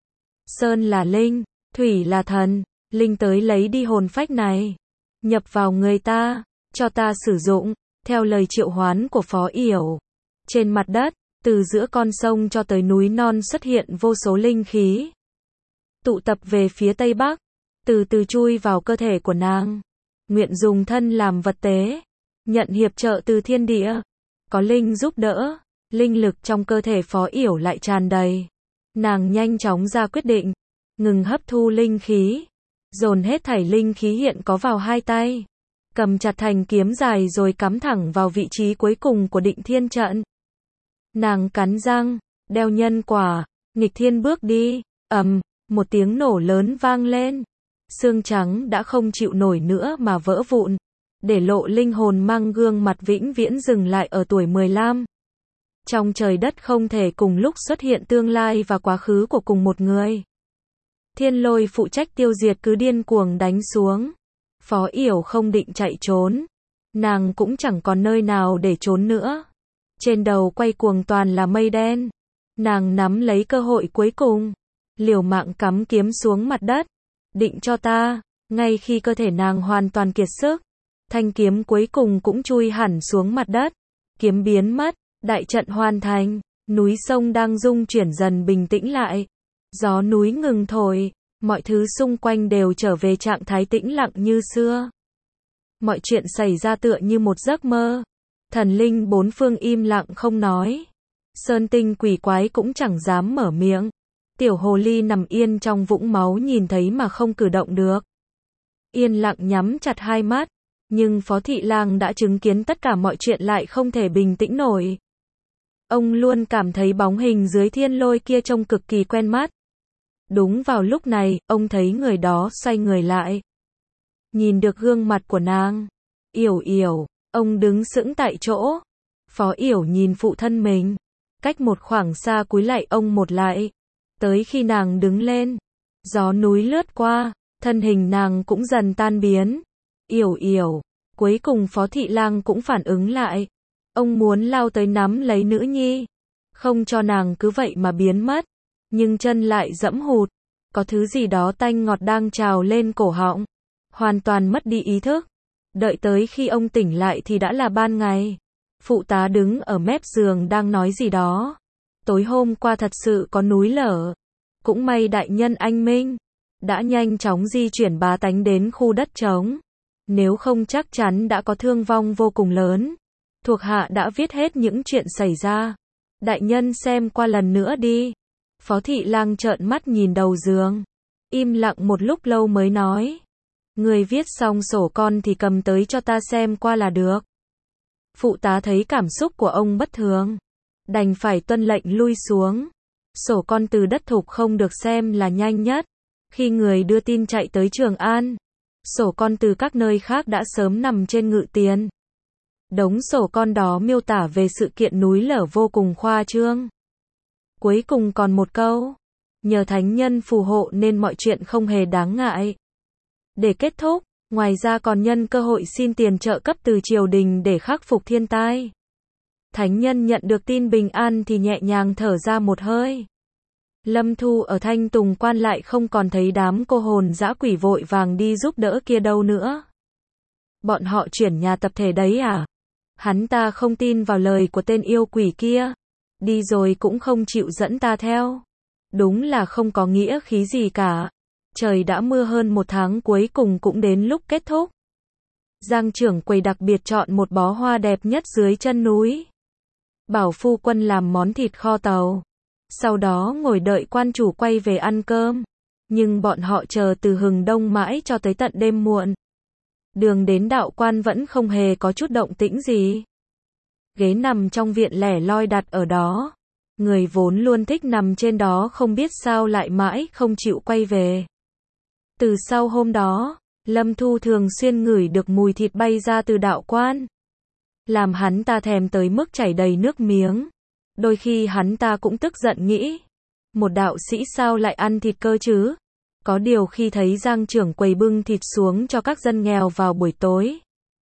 Sơn là linh, thủy là thần. Linh tới lấy đi hồn phách này. Nhập vào người ta, cho ta sử dụng. Theo lời triệu hoán của Phó Yểu. Trên mặt đất, từ giữa con sông cho tới núi non xuất hiện vô số linh khí. Tụ tập về phía Tây Bắc. Từ từ chui vào cơ thể của nàng. Nguyện dùng thân làm vật tế. Nhận hiệp trợ từ thiên địa. Có linh giúp đỡ. Linh lực trong cơ thể Phó Yểu lại tràn đầy. Nàng nhanh chóng ra quyết định. Ngừng hấp thu linh khí. Dồn hết thảy linh khí hiện có vào hai tay. Cầm chặt thanh kiếm dài rồi cắm thẳng vào vị trí cuối cùng của định thiên trận. Nàng cắn răng, đeo nhân quả, nghịch thiên bước đi. Một tiếng nổ lớn vang lên. Xương trắng đã không chịu nổi nữa mà vỡ vụn. Để lộ linh hồn mang gương mặt vĩnh viễn dừng lại ở tuổi 15. Trong trời đất không thể cùng lúc xuất hiện tương lai và quá khứ của cùng một người. Thiên lôi phụ trách tiêu diệt cứ điên cuồng đánh xuống. Phó Yểu không định chạy trốn. Nàng cũng chẳng còn nơi nào để trốn nữa. Trên đầu quay cuồng toàn là mây đen. Nàng nắm lấy cơ hội cuối cùng. Liều mạng cắm kiếm xuống mặt đất. Định cho ta. Ngay khi cơ thể nàng hoàn toàn kiệt sức. Thanh kiếm cuối cùng cũng chui hẳn xuống mặt đất. kiếm biến mất, đại trận hoàn thành, núi sông đang rung chuyển dần bình tĩnh lại. Gió núi ngừng thổi, mọi thứ xung quanh đều trở về trạng thái tĩnh lặng như xưa. Mọi chuyện xảy ra tựa như một giấc mơ. Thần linh bốn phương im lặng không nói. Sơn tinh quỷ quái cũng chẳng dám mở miệng. Tiểu hồ ly nằm yên trong vũng máu nhìn thấy mà không cử động được. Yên lặng nhắm chặt hai mắt. Nhưng Phó Thị Lang đã chứng kiến tất cả mọi chuyện lại không thể bình tĩnh nổi. Ông luôn cảm thấy bóng hình dưới thiên lôi kia trông cực kỳ quen mắt. Đúng vào lúc này, ông thấy người đó xoay người lại. Nhìn được gương mặt của nàng. Yểu Yểu, ông đứng sững tại chỗ. Phó Yểu nhìn phụ thân mình. Cách một khoảng xa cúi lạy ông một lại. Tới khi nàng đứng lên. Gió núi lướt qua, thân hình nàng cũng dần tan biến. Yểu Yểu, cuối cùng Phó Thị Lang cũng phản ứng lại. Ông muốn lao tới nắm lấy nữ nhi. Không cho nàng cứ vậy mà biến mất. Nhưng chân lại dẫm hụt. Có thứ gì đó tanh ngọt đang trào lên cổ họng. Hoàn toàn mất đi ý thức. Đợi tới khi ông tỉnh lại thì đã là ban ngày. Phụ tá đứng ở mép giường đang nói gì đó. Tối hôm qua thật sự có núi lở. Cũng may đại nhân anh Minh đã nhanh chóng di chuyển bá tánh đến khu đất trống. Nếu không chắc chắn đã có thương vong vô cùng lớn. Thuộc hạ đã viết hết những chuyện xảy ra. Đại nhân xem qua lần nữa đi. Phó Thị Lang trợn mắt nhìn đầu giường. Im lặng một lúc lâu mới nói. Người viết xong sổ con thì cầm tới cho ta xem qua là được. Phụ tá thấy cảm xúc của ông bất thường. Đành phải tuân lệnh lui xuống. Sổ con từ đất thục không được xem là nhanh nhất. Khi người đưa tin chạy tới Trường An. Sổ con từ các nơi khác đã sớm nằm trên ngự tiền. Đống sổ con đó miêu tả về sự kiện núi lở vô cùng khoa trương. Cuối cùng còn một câu. Nhờ thánh nhân phù hộ nên mọi chuyện không hề đáng ngại. Để kết thúc, ngoài ra còn nhân cơ hội xin tiền trợ cấp từ triều đình để khắc phục thiên tai. Thánh nhân nhận được tin bình an thì nhẹ nhàng thở ra một hơi. Lâm Thu ở Thanh Tùng Quan lại không còn thấy đám cô hồn dã quỷ vội vàng đi giúp đỡ kia đâu nữa. Bọn họ chuyển nhà tập thể đấy à? Hắn ta không tin vào lời của tên yêu quỷ kia. Đi rồi cũng không chịu dẫn ta theo. Đúng là không có nghĩa khí gì cả. Trời đã mưa hơn một tháng cuối cùng cũng đến lúc kết thúc. Giang trưởng quầy đặc biệt chọn một bó hoa đẹp nhất dưới chân núi. Bảo phu quân làm món thịt kho tàu. Sau đó ngồi đợi quan chủ quay về ăn cơm. Nhưng bọn họ chờ từ hừng đông mãi cho tới tận đêm muộn. Đường đến đạo quan vẫn không hề có chút động tĩnh gì. Ghế nằm trong viện lẻ loi đặt ở đó. Người vốn luôn thích nằm trên đó không biết sao lại mãi không chịu quay về. Từ sau hôm đó, Lâm Thu thường xuyên ngửi được mùi thịt bay ra từ đạo quan. Làm hắn ta thèm tới mức chảy đầy nước miếng. Đôi khi hắn ta cũng tức giận nghĩ. Một đạo sĩ sao lại ăn thịt cơ chứ? Có điều khi thấy Giang trưởng quầy bưng thịt xuống cho các dân nghèo vào buổi tối.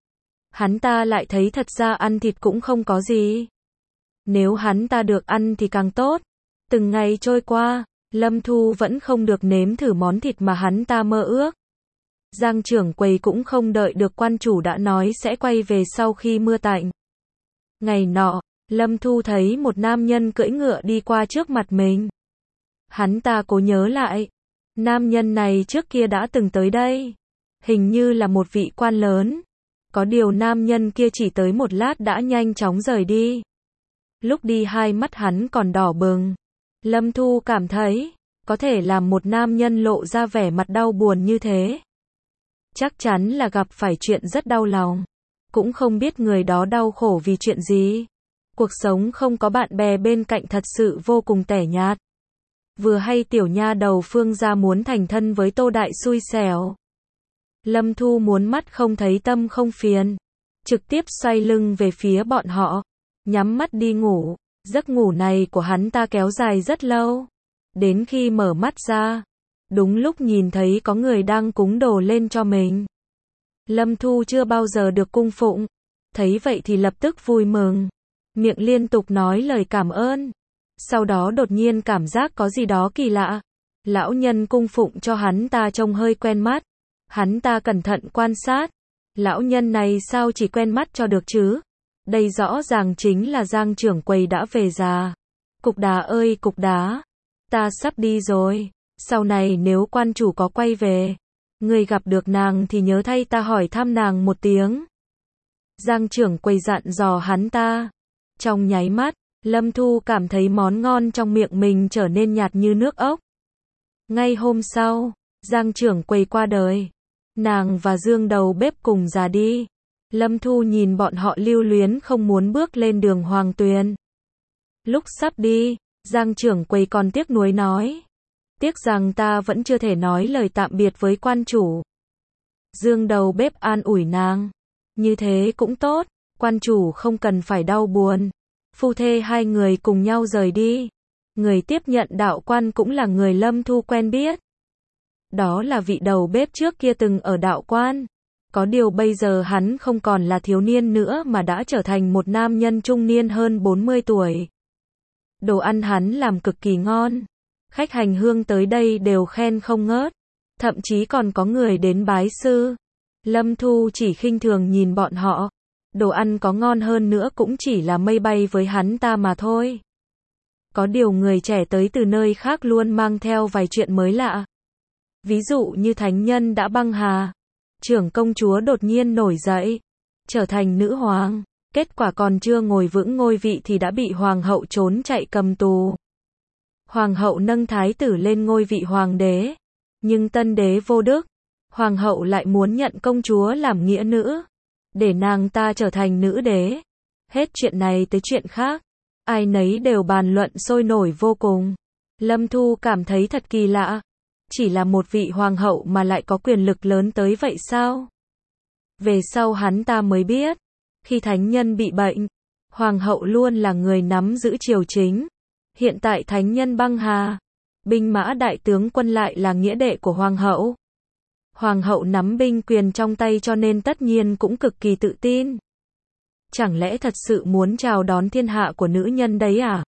Hắn ta lại thấy thật ra ăn thịt cũng không có gì. Nếu hắn ta được ăn thì càng tốt. Từng ngày trôi qua, Lâm Thu vẫn không được nếm thử món thịt mà hắn ta mơ ước. Giang trưởng quầy cũng không đợi được quan chủ đã nói sẽ quay về sau khi mưa tạnh. Ngày nọ, Lâm Thu thấy một nam nhân cưỡi ngựa đi qua trước mặt mình. Hắn ta cố nhớ lại. Nam nhân này trước kia đã từng tới đây. Hình như là một vị quan lớn. Có điều nam nhân kia chỉ tới một lát đã nhanh chóng rời đi. Lúc đi hai mắt hắn còn đỏ bừng. Lâm Thu cảm thấy, có thể làm một nam nhân lộ ra vẻ mặt đau buồn như thế. Chắc chắn là gặp phải chuyện rất đau lòng. Cũng không biết người đó đau khổ vì chuyện gì. Cuộc sống không có bạn bè bên cạnh thật sự vô cùng tẻ nhạt. Vừa hay tiểu nha đầu Phương gia muốn thành thân với Tô Đại xui xẻo. Lâm Thu muốn mắt không thấy tâm không phiền. Trực tiếp xoay lưng về phía bọn họ. Nhắm mắt đi ngủ. Giấc ngủ này của hắn ta kéo dài rất lâu. Đến khi mở mắt ra. Đúng lúc nhìn thấy có người đang cúng đồ lên cho mình. Lâm Thu chưa bao giờ được cung phụng. Thấy vậy thì lập tức vui mừng. Miệng liên tục nói lời cảm ơn. Sau đó đột nhiên cảm giác có gì đó kỳ lạ. Lão nhân cung phụng cho hắn ta trông hơi quen mắt. Hắn ta cẩn thận quan sát. Lão nhân này sao chỉ quen mắt cho được chứ? Đây rõ ràng chính là Giang trưởng quầy đã về già. Cục đá ơi cục đá, ta sắp đi rồi, sau này nếu quan chủ có quay về, người gặp được nàng thì nhớ thay ta hỏi thăm nàng một tiếng. Giang trưởng quầy dặn dò hắn ta. Trong nháy mắt, Lâm Thu cảm thấy món ngon trong miệng mình trở nên nhạt như nước ốc. Ngay hôm sau, Giang trưởng quầy qua đời. Nàng và Dương đầu bếp cùng già đi. Lâm Thu nhìn bọn họ lưu luyến không muốn bước lên đường Hoàng Tuyền. Lúc sắp đi, Giang trưởng quầy còn tiếc nuối nói. Tiếc rằng ta vẫn chưa thể nói lời tạm biệt với quan chủ. Dương đầu bếp an ủi nàng. Như thế cũng tốt, quan chủ không cần phải đau buồn. Phu thê hai người cùng nhau rời đi. Người tiếp nhận đạo quan cũng là người Lâm Thu quen biết. Đó là vị đầu bếp trước kia từng ở đạo quan. Có điều bây giờ hắn không còn là thiếu niên nữa mà đã trở thành một nam nhân trung niên hơn 40 tuổi. Đồ ăn hắn làm cực kỳ ngon. Khách hành hương tới đây đều khen không ngớt. Thậm chí còn có người đến bái sư. Lâm Thu chỉ khinh thường nhìn bọn họ. Đồ ăn có ngon hơn nữa cũng chỉ là mây bay với hắn ta mà thôi. Có điều người trẻ tới từ nơi khác luôn mang theo vài chuyện mới lạ. Ví dụ như thánh nhân đã băng hà. Trưởng công chúa đột nhiên nổi dậy. Trở thành nữ hoàng. Kết quả còn chưa ngồi vững ngôi vị thì đã bị hoàng hậu trốn chạy cầm tù. Hoàng hậu nâng thái tử lên ngôi vị hoàng đế. Nhưng tân đế vô đức. Hoàng hậu lại muốn nhận công chúa làm nghĩa nữ. Để nàng ta trở thành nữ đế. Hết chuyện này tới chuyện khác. Ai nấy đều bàn luận sôi nổi vô cùng. Lâm Thu cảm thấy thật kỳ lạ. Chỉ là một vị hoàng hậu mà lại có quyền lực lớn tới vậy sao? Về sau hắn ta mới biết. Khi thánh nhân bị bệnh, hoàng hậu luôn là người nắm giữ triều chính. Hiện tại thánh nhân băng hà. Binh mã đại tướng quân lại là nghĩa đệ của hoàng hậu. Hoàng hậu nắm binh quyền trong tay cho nên tất nhiên cũng cực kỳ tự tin. Chẳng lẽ thật sự muốn chào đón thiên hạ của nữ nhân đấy à?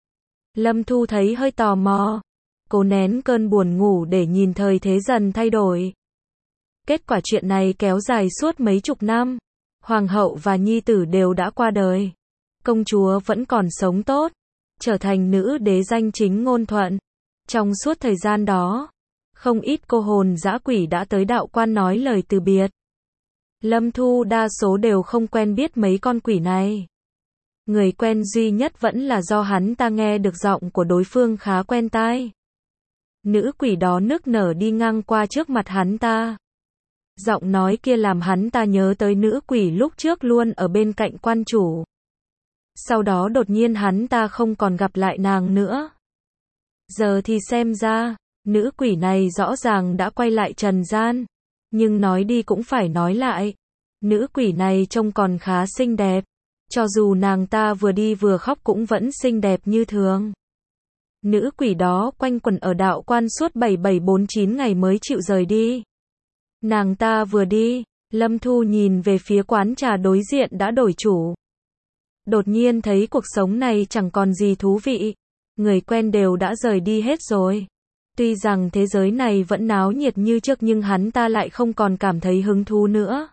Lâm Thu thấy hơi tò mò. Cố nén cơn buồn ngủ để nhìn thời thế dần thay đổi. Kết quả chuyện này kéo dài suốt mấy chục năm. Hoàng hậu và nhi tử đều đã qua đời. Công chúa vẫn còn sống tốt. Trở thành nữ đế danh chính ngôn thuận. Trong suốt thời gian đó, không ít cô hồn dã quỷ đã tới đạo quan nói lời từ biệt. Lâm Thu đa số đều không quen biết mấy con quỷ này. Người quen duy nhất vẫn là do hắn ta nghe được giọng của đối phương khá quen tai. Nữ quỷ đó nức nở đi ngang qua trước mặt hắn ta. Giọng nói kia làm hắn ta nhớ tới nữ quỷ lúc trước luôn ở bên cạnh quan chủ. Sau đó đột nhiên hắn ta không còn gặp lại nàng nữa. Giờ thì xem ra, nữ quỷ này rõ ràng đã quay lại trần gian. Nhưng nói đi cũng phải nói lại. Nữ quỷ này trông còn khá xinh đẹp. Cho dù nàng ta vừa đi vừa khóc cũng vẫn xinh đẹp như thường. Nữ quỷ đó quanh quẩn ở đạo quan suốt 7749 ngày mới chịu rời đi. Nàng ta vừa đi, Lâm Thu nhìn về phía quán trà đối diện đã đổi chủ. Đột nhiên thấy cuộc sống này chẳng còn gì thú vị. Người quen đều đã rời đi hết rồi. Tuy rằng thế giới này vẫn náo nhiệt như trước nhưng hắn ta lại không còn cảm thấy hứng thú nữa.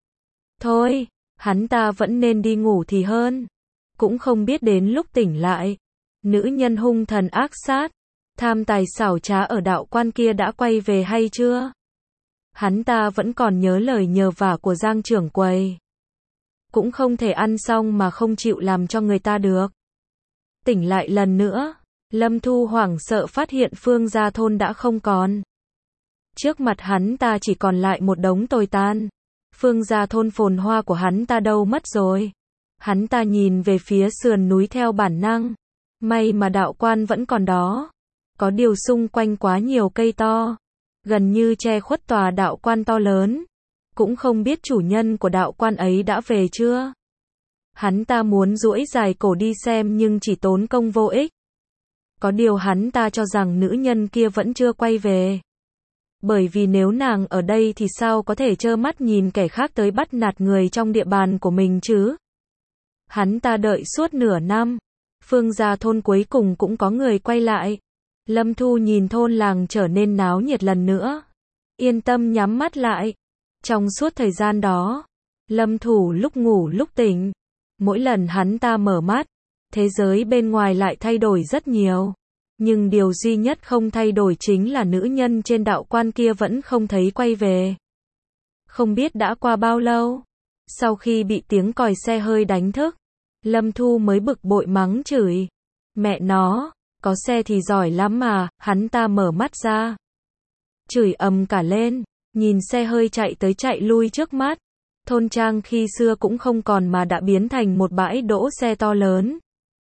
Thôi, hắn ta vẫn nên đi ngủ thì hơn. Cũng không biết đến lúc tỉnh lại, nữ nhân hung thần ác sát, tham tài xảo trá ở đạo quan kia đã quay về hay chưa? Hắn ta vẫn còn nhớ lời nhờ vả của Giang trưởng quầy. Cũng không thể ăn xong mà không chịu làm cho người ta được. Tỉnh lại lần nữa, Lâm Thu hoảng sợ phát hiện Phương Gia Thôn đã không còn. Trước mặt hắn ta chỉ còn lại một đống tồi tàn. Phương Gia Thôn phồn hoa của hắn ta đâu mất rồi? Hắn ta nhìn về phía sườn núi theo bản năng. May mà đạo quan vẫn còn đó. Có điều xung quanh quá nhiều cây to. Gần như che khuất tòa đạo quan to lớn. Cũng không biết chủ nhân của đạo quan ấy đã về chưa? Hắn ta muốn duỗi dài cổ đi xem nhưng chỉ tốn công vô ích. Có điều hắn ta cho rằng nữ nhân kia vẫn chưa quay về. Bởi vì nếu nàng ở đây thì sao có thể trơ mắt nhìn kẻ khác tới bắt nạt người trong địa bàn của mình chứ? Hắn ta đợi suốt nửa năm. Phương Gia Thôn cuối cùng cũng có người quay lại. Lâm Thu nhìn thôn làng trở nên náo nhiệt lần nữa. Yên tâm nhắm mắt lại. Trong suốt thời gian đó, Lâm Thủ lúc ngủ lúc tỉnh. Mỗi lần hắn ta mở mắt, thế giới bên ngoài lại thay đổi rất nhiều. Nhưng điều duy nhất không thay đổi chính là nữ nhân trên đạo quan kia vẫn không thấy quay về. Không biết đã qua bao lâu, sau khi bị tiếng còi xe hơi đánh thức, Lâm Thu mới bực bội mắng chửi. Mẹ nó, có xe thì giỏi lắm mà, hắn ta mở mắt ra. Chửi ầm cả lên, nhìn xe hơi chạy tới chạy lui trước mắt. Thôn trang khi xưa cũng không còn mà đã biến thành một bãi đỗ xe to lớn.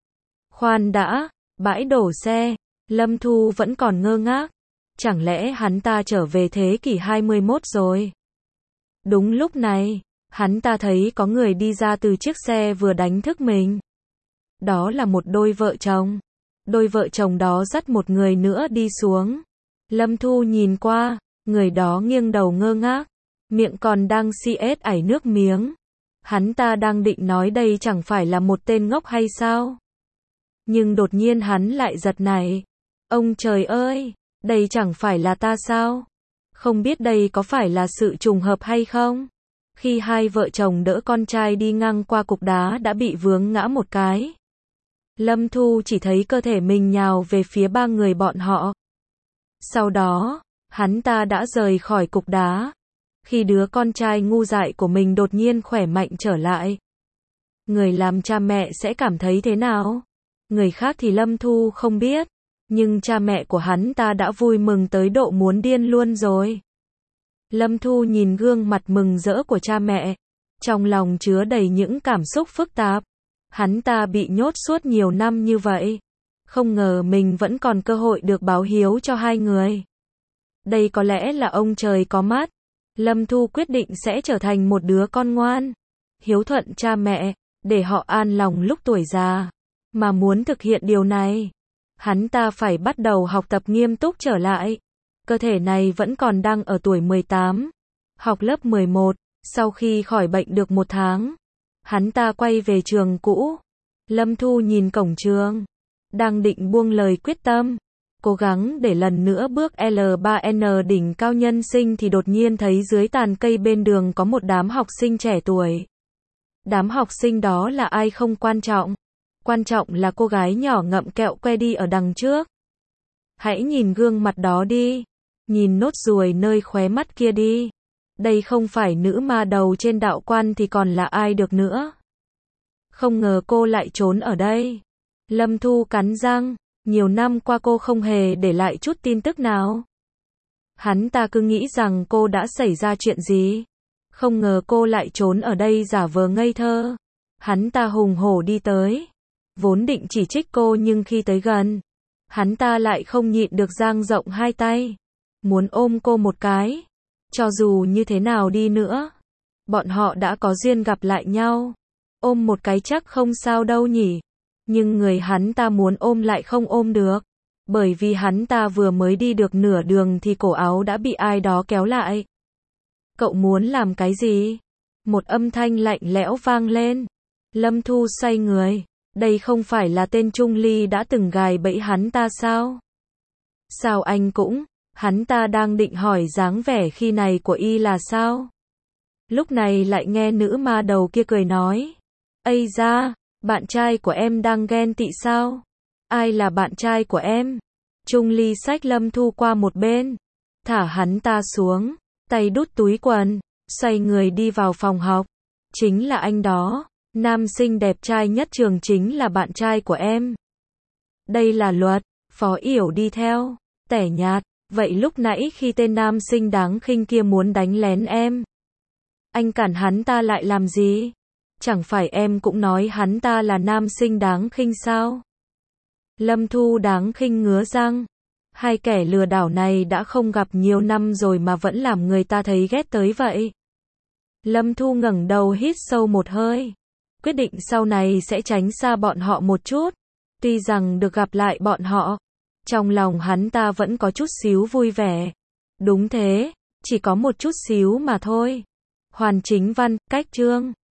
Khoan đã, bãi đổ xe, Lâm Thu vẫn còn ngơ ngác. Chẳng lẽ hắn ta trở về thế kỷ 21 rồi? Đúng lúc này, hắn ta thấy có người đi ra từ chiếc xe vừa đánh thức mình. Đó là một đôi vợ chồng. Đôi vợ chồng đó dắt một người nữa đi xuống. Lâm Thu nhìn qua, người đó nghiêng đầu ngơ ngác, miệng còn đang ảy nước miếng. Hắn ta đang định nói đây chẳng phải là một tên ngốc hay sao? Nhưng đột nhiên hắn lại giật nảy. Ông trời ơi, đây chẳng phải là ta sao? Không biết đây có phải là sự trùng hợp hay không? Khi hai vợ chồng đỡ con trai đi ngang qua cục đá đã bị vướng ngã một cái. Lâm Thu chỉ thấy cơ thể mình nhào về phía ba người bọn họ. Sau đó, hắn ta đã rời khỏi cục đá. Khi đứa con trai ngu dại của mình đột nhiên khỏe mạnh trở lại. Người làm cha mẹ sẽ cảm thấy thế nào? Người khác thì Lâm Thu không biết. Nhưng cha mẹ của hắn ta đã vui mừng tới độ muốn điên luôn rồi. Lâm Thu nhìn gương mặt mừng rỡ của cha mẹ. Trong lòng chứa đầy những cảm xúc phức tạp. Hắn ta bị nhốt suốt nhiều năm như vậy. Không ngờ mình vẫn còn cơ hội được báo hiếu cho hai người. Đây có lẽ là ông trời có mắt. Lâm Thu quyết định sẽ trở thành một đứa con ngoan, hiếu thuận cha mẹ, để họ an lòng lúc tuổi già. Mà muốn thực hiện điều này, hắn ta phải bắt đầu học tập nghiêm túc trở lại. Cơ thể này vẫn còn đang ở tuổi 18, học lớp 11, sau khi khỏi bệnh được 1 tháng. Hắn ta quay về trường cũ. Lâm Thu nhìn cổng trường, đang định buông lời quyết tâm, cố gắng để lần nữa bước L3N đỉnh cao nhân sinh thì đột nhiên thấy dưới tàn cây bên đường có một đám học sinh trẻ tuổi. Đám học sinh đó là ai không quan trọng. Quan trọng là cô gái nhỏ ngậm kẹo que đi ở đằng trước. Hãy nhìn gương mặt đó đi. Nhìn nốt ruồi nơi khóe mắt kia đi. Đây không phải nữ ma đầu trên đạo quan thì còn là ai được nữa. Không ngờ cô lại trốn ở đây. Lâm Thu cắn răng. Nhiều năm qua cô không hề để lại chút tin tức nào. Hắn ta cứ nghĩ rằng cô đã xảy ra chuyện gì. Không ngờ cô lại trốn ở đây giả vờ ngây thơ. Hắn ta hùng hổ đi tới. Vốn định chỉ trích cô nhưng khi tới gần, hắn ta lại không nhịn được dang rộng hai tay. Muốn ôm cô một cái. Cho dù như thế nào đi nữa, bọn họ đã có duyên gặp lại nhau. Ôm một cái chắc không sao đâu nhỉ. Nhưng người hắn ta muốn ôm lại không ôm được. Bởi vì hắn ta vừa mới đi được nửa đường thì cổ áo đã bị ai đó kéo lại. Cậu muốn làm cái gì? Một âm thanh lạnh lẽo vang lên. Lâm Thu xoay người. Đây không phải là tên Trung Ly đã từng gài bẫy hắn ta sao? Sao anh cũng? Hắn ta đang định hỏi dáng vẻ khi này của y là sao? Lúc này lại nghe nữ ma đầu kia cười nói. Ây da, bạn trai của em đang ghen tị sao? Ai là bạn trai của em? Trung Ly xách Lâm Thu qua một bên. Thả hắn ta xuống. Tay đút túi quần. Xoay người đi vào phòng học. Chính là anh đó. Nam sinh đẹp trai nhất trường chính là bạn trai của em. Đây là luật. Phó Yểu đi theo. Tẻ nhạt. Vậy lúc nãy khi tên nam sinh đáng khinh kia muốn đánh lén em, anh cản hắn ta lại làm gì? Chẳng phải em cũng nói hắn ta là nam sinh đáng khinh sao? Lâm Thu đáng khinh ngứa răng. Hai kẻ lừa đảo này đã không gặp nhiều năm rồi mà vẫn làm người ta thấy ghét tới vậy. Lâm Thu ngẩng đầu hít sâu một hơi. Quyết định sau này sẽ tránh xa bọn họ một chút. Tuy rằng được gặp lại bọn họ, trong lòng hắn ta vẫn có chút xíu vui vẻ. Đúng thế, chỉ có một chút xíu mà thôi. Hoàn Chính Văn, cách chương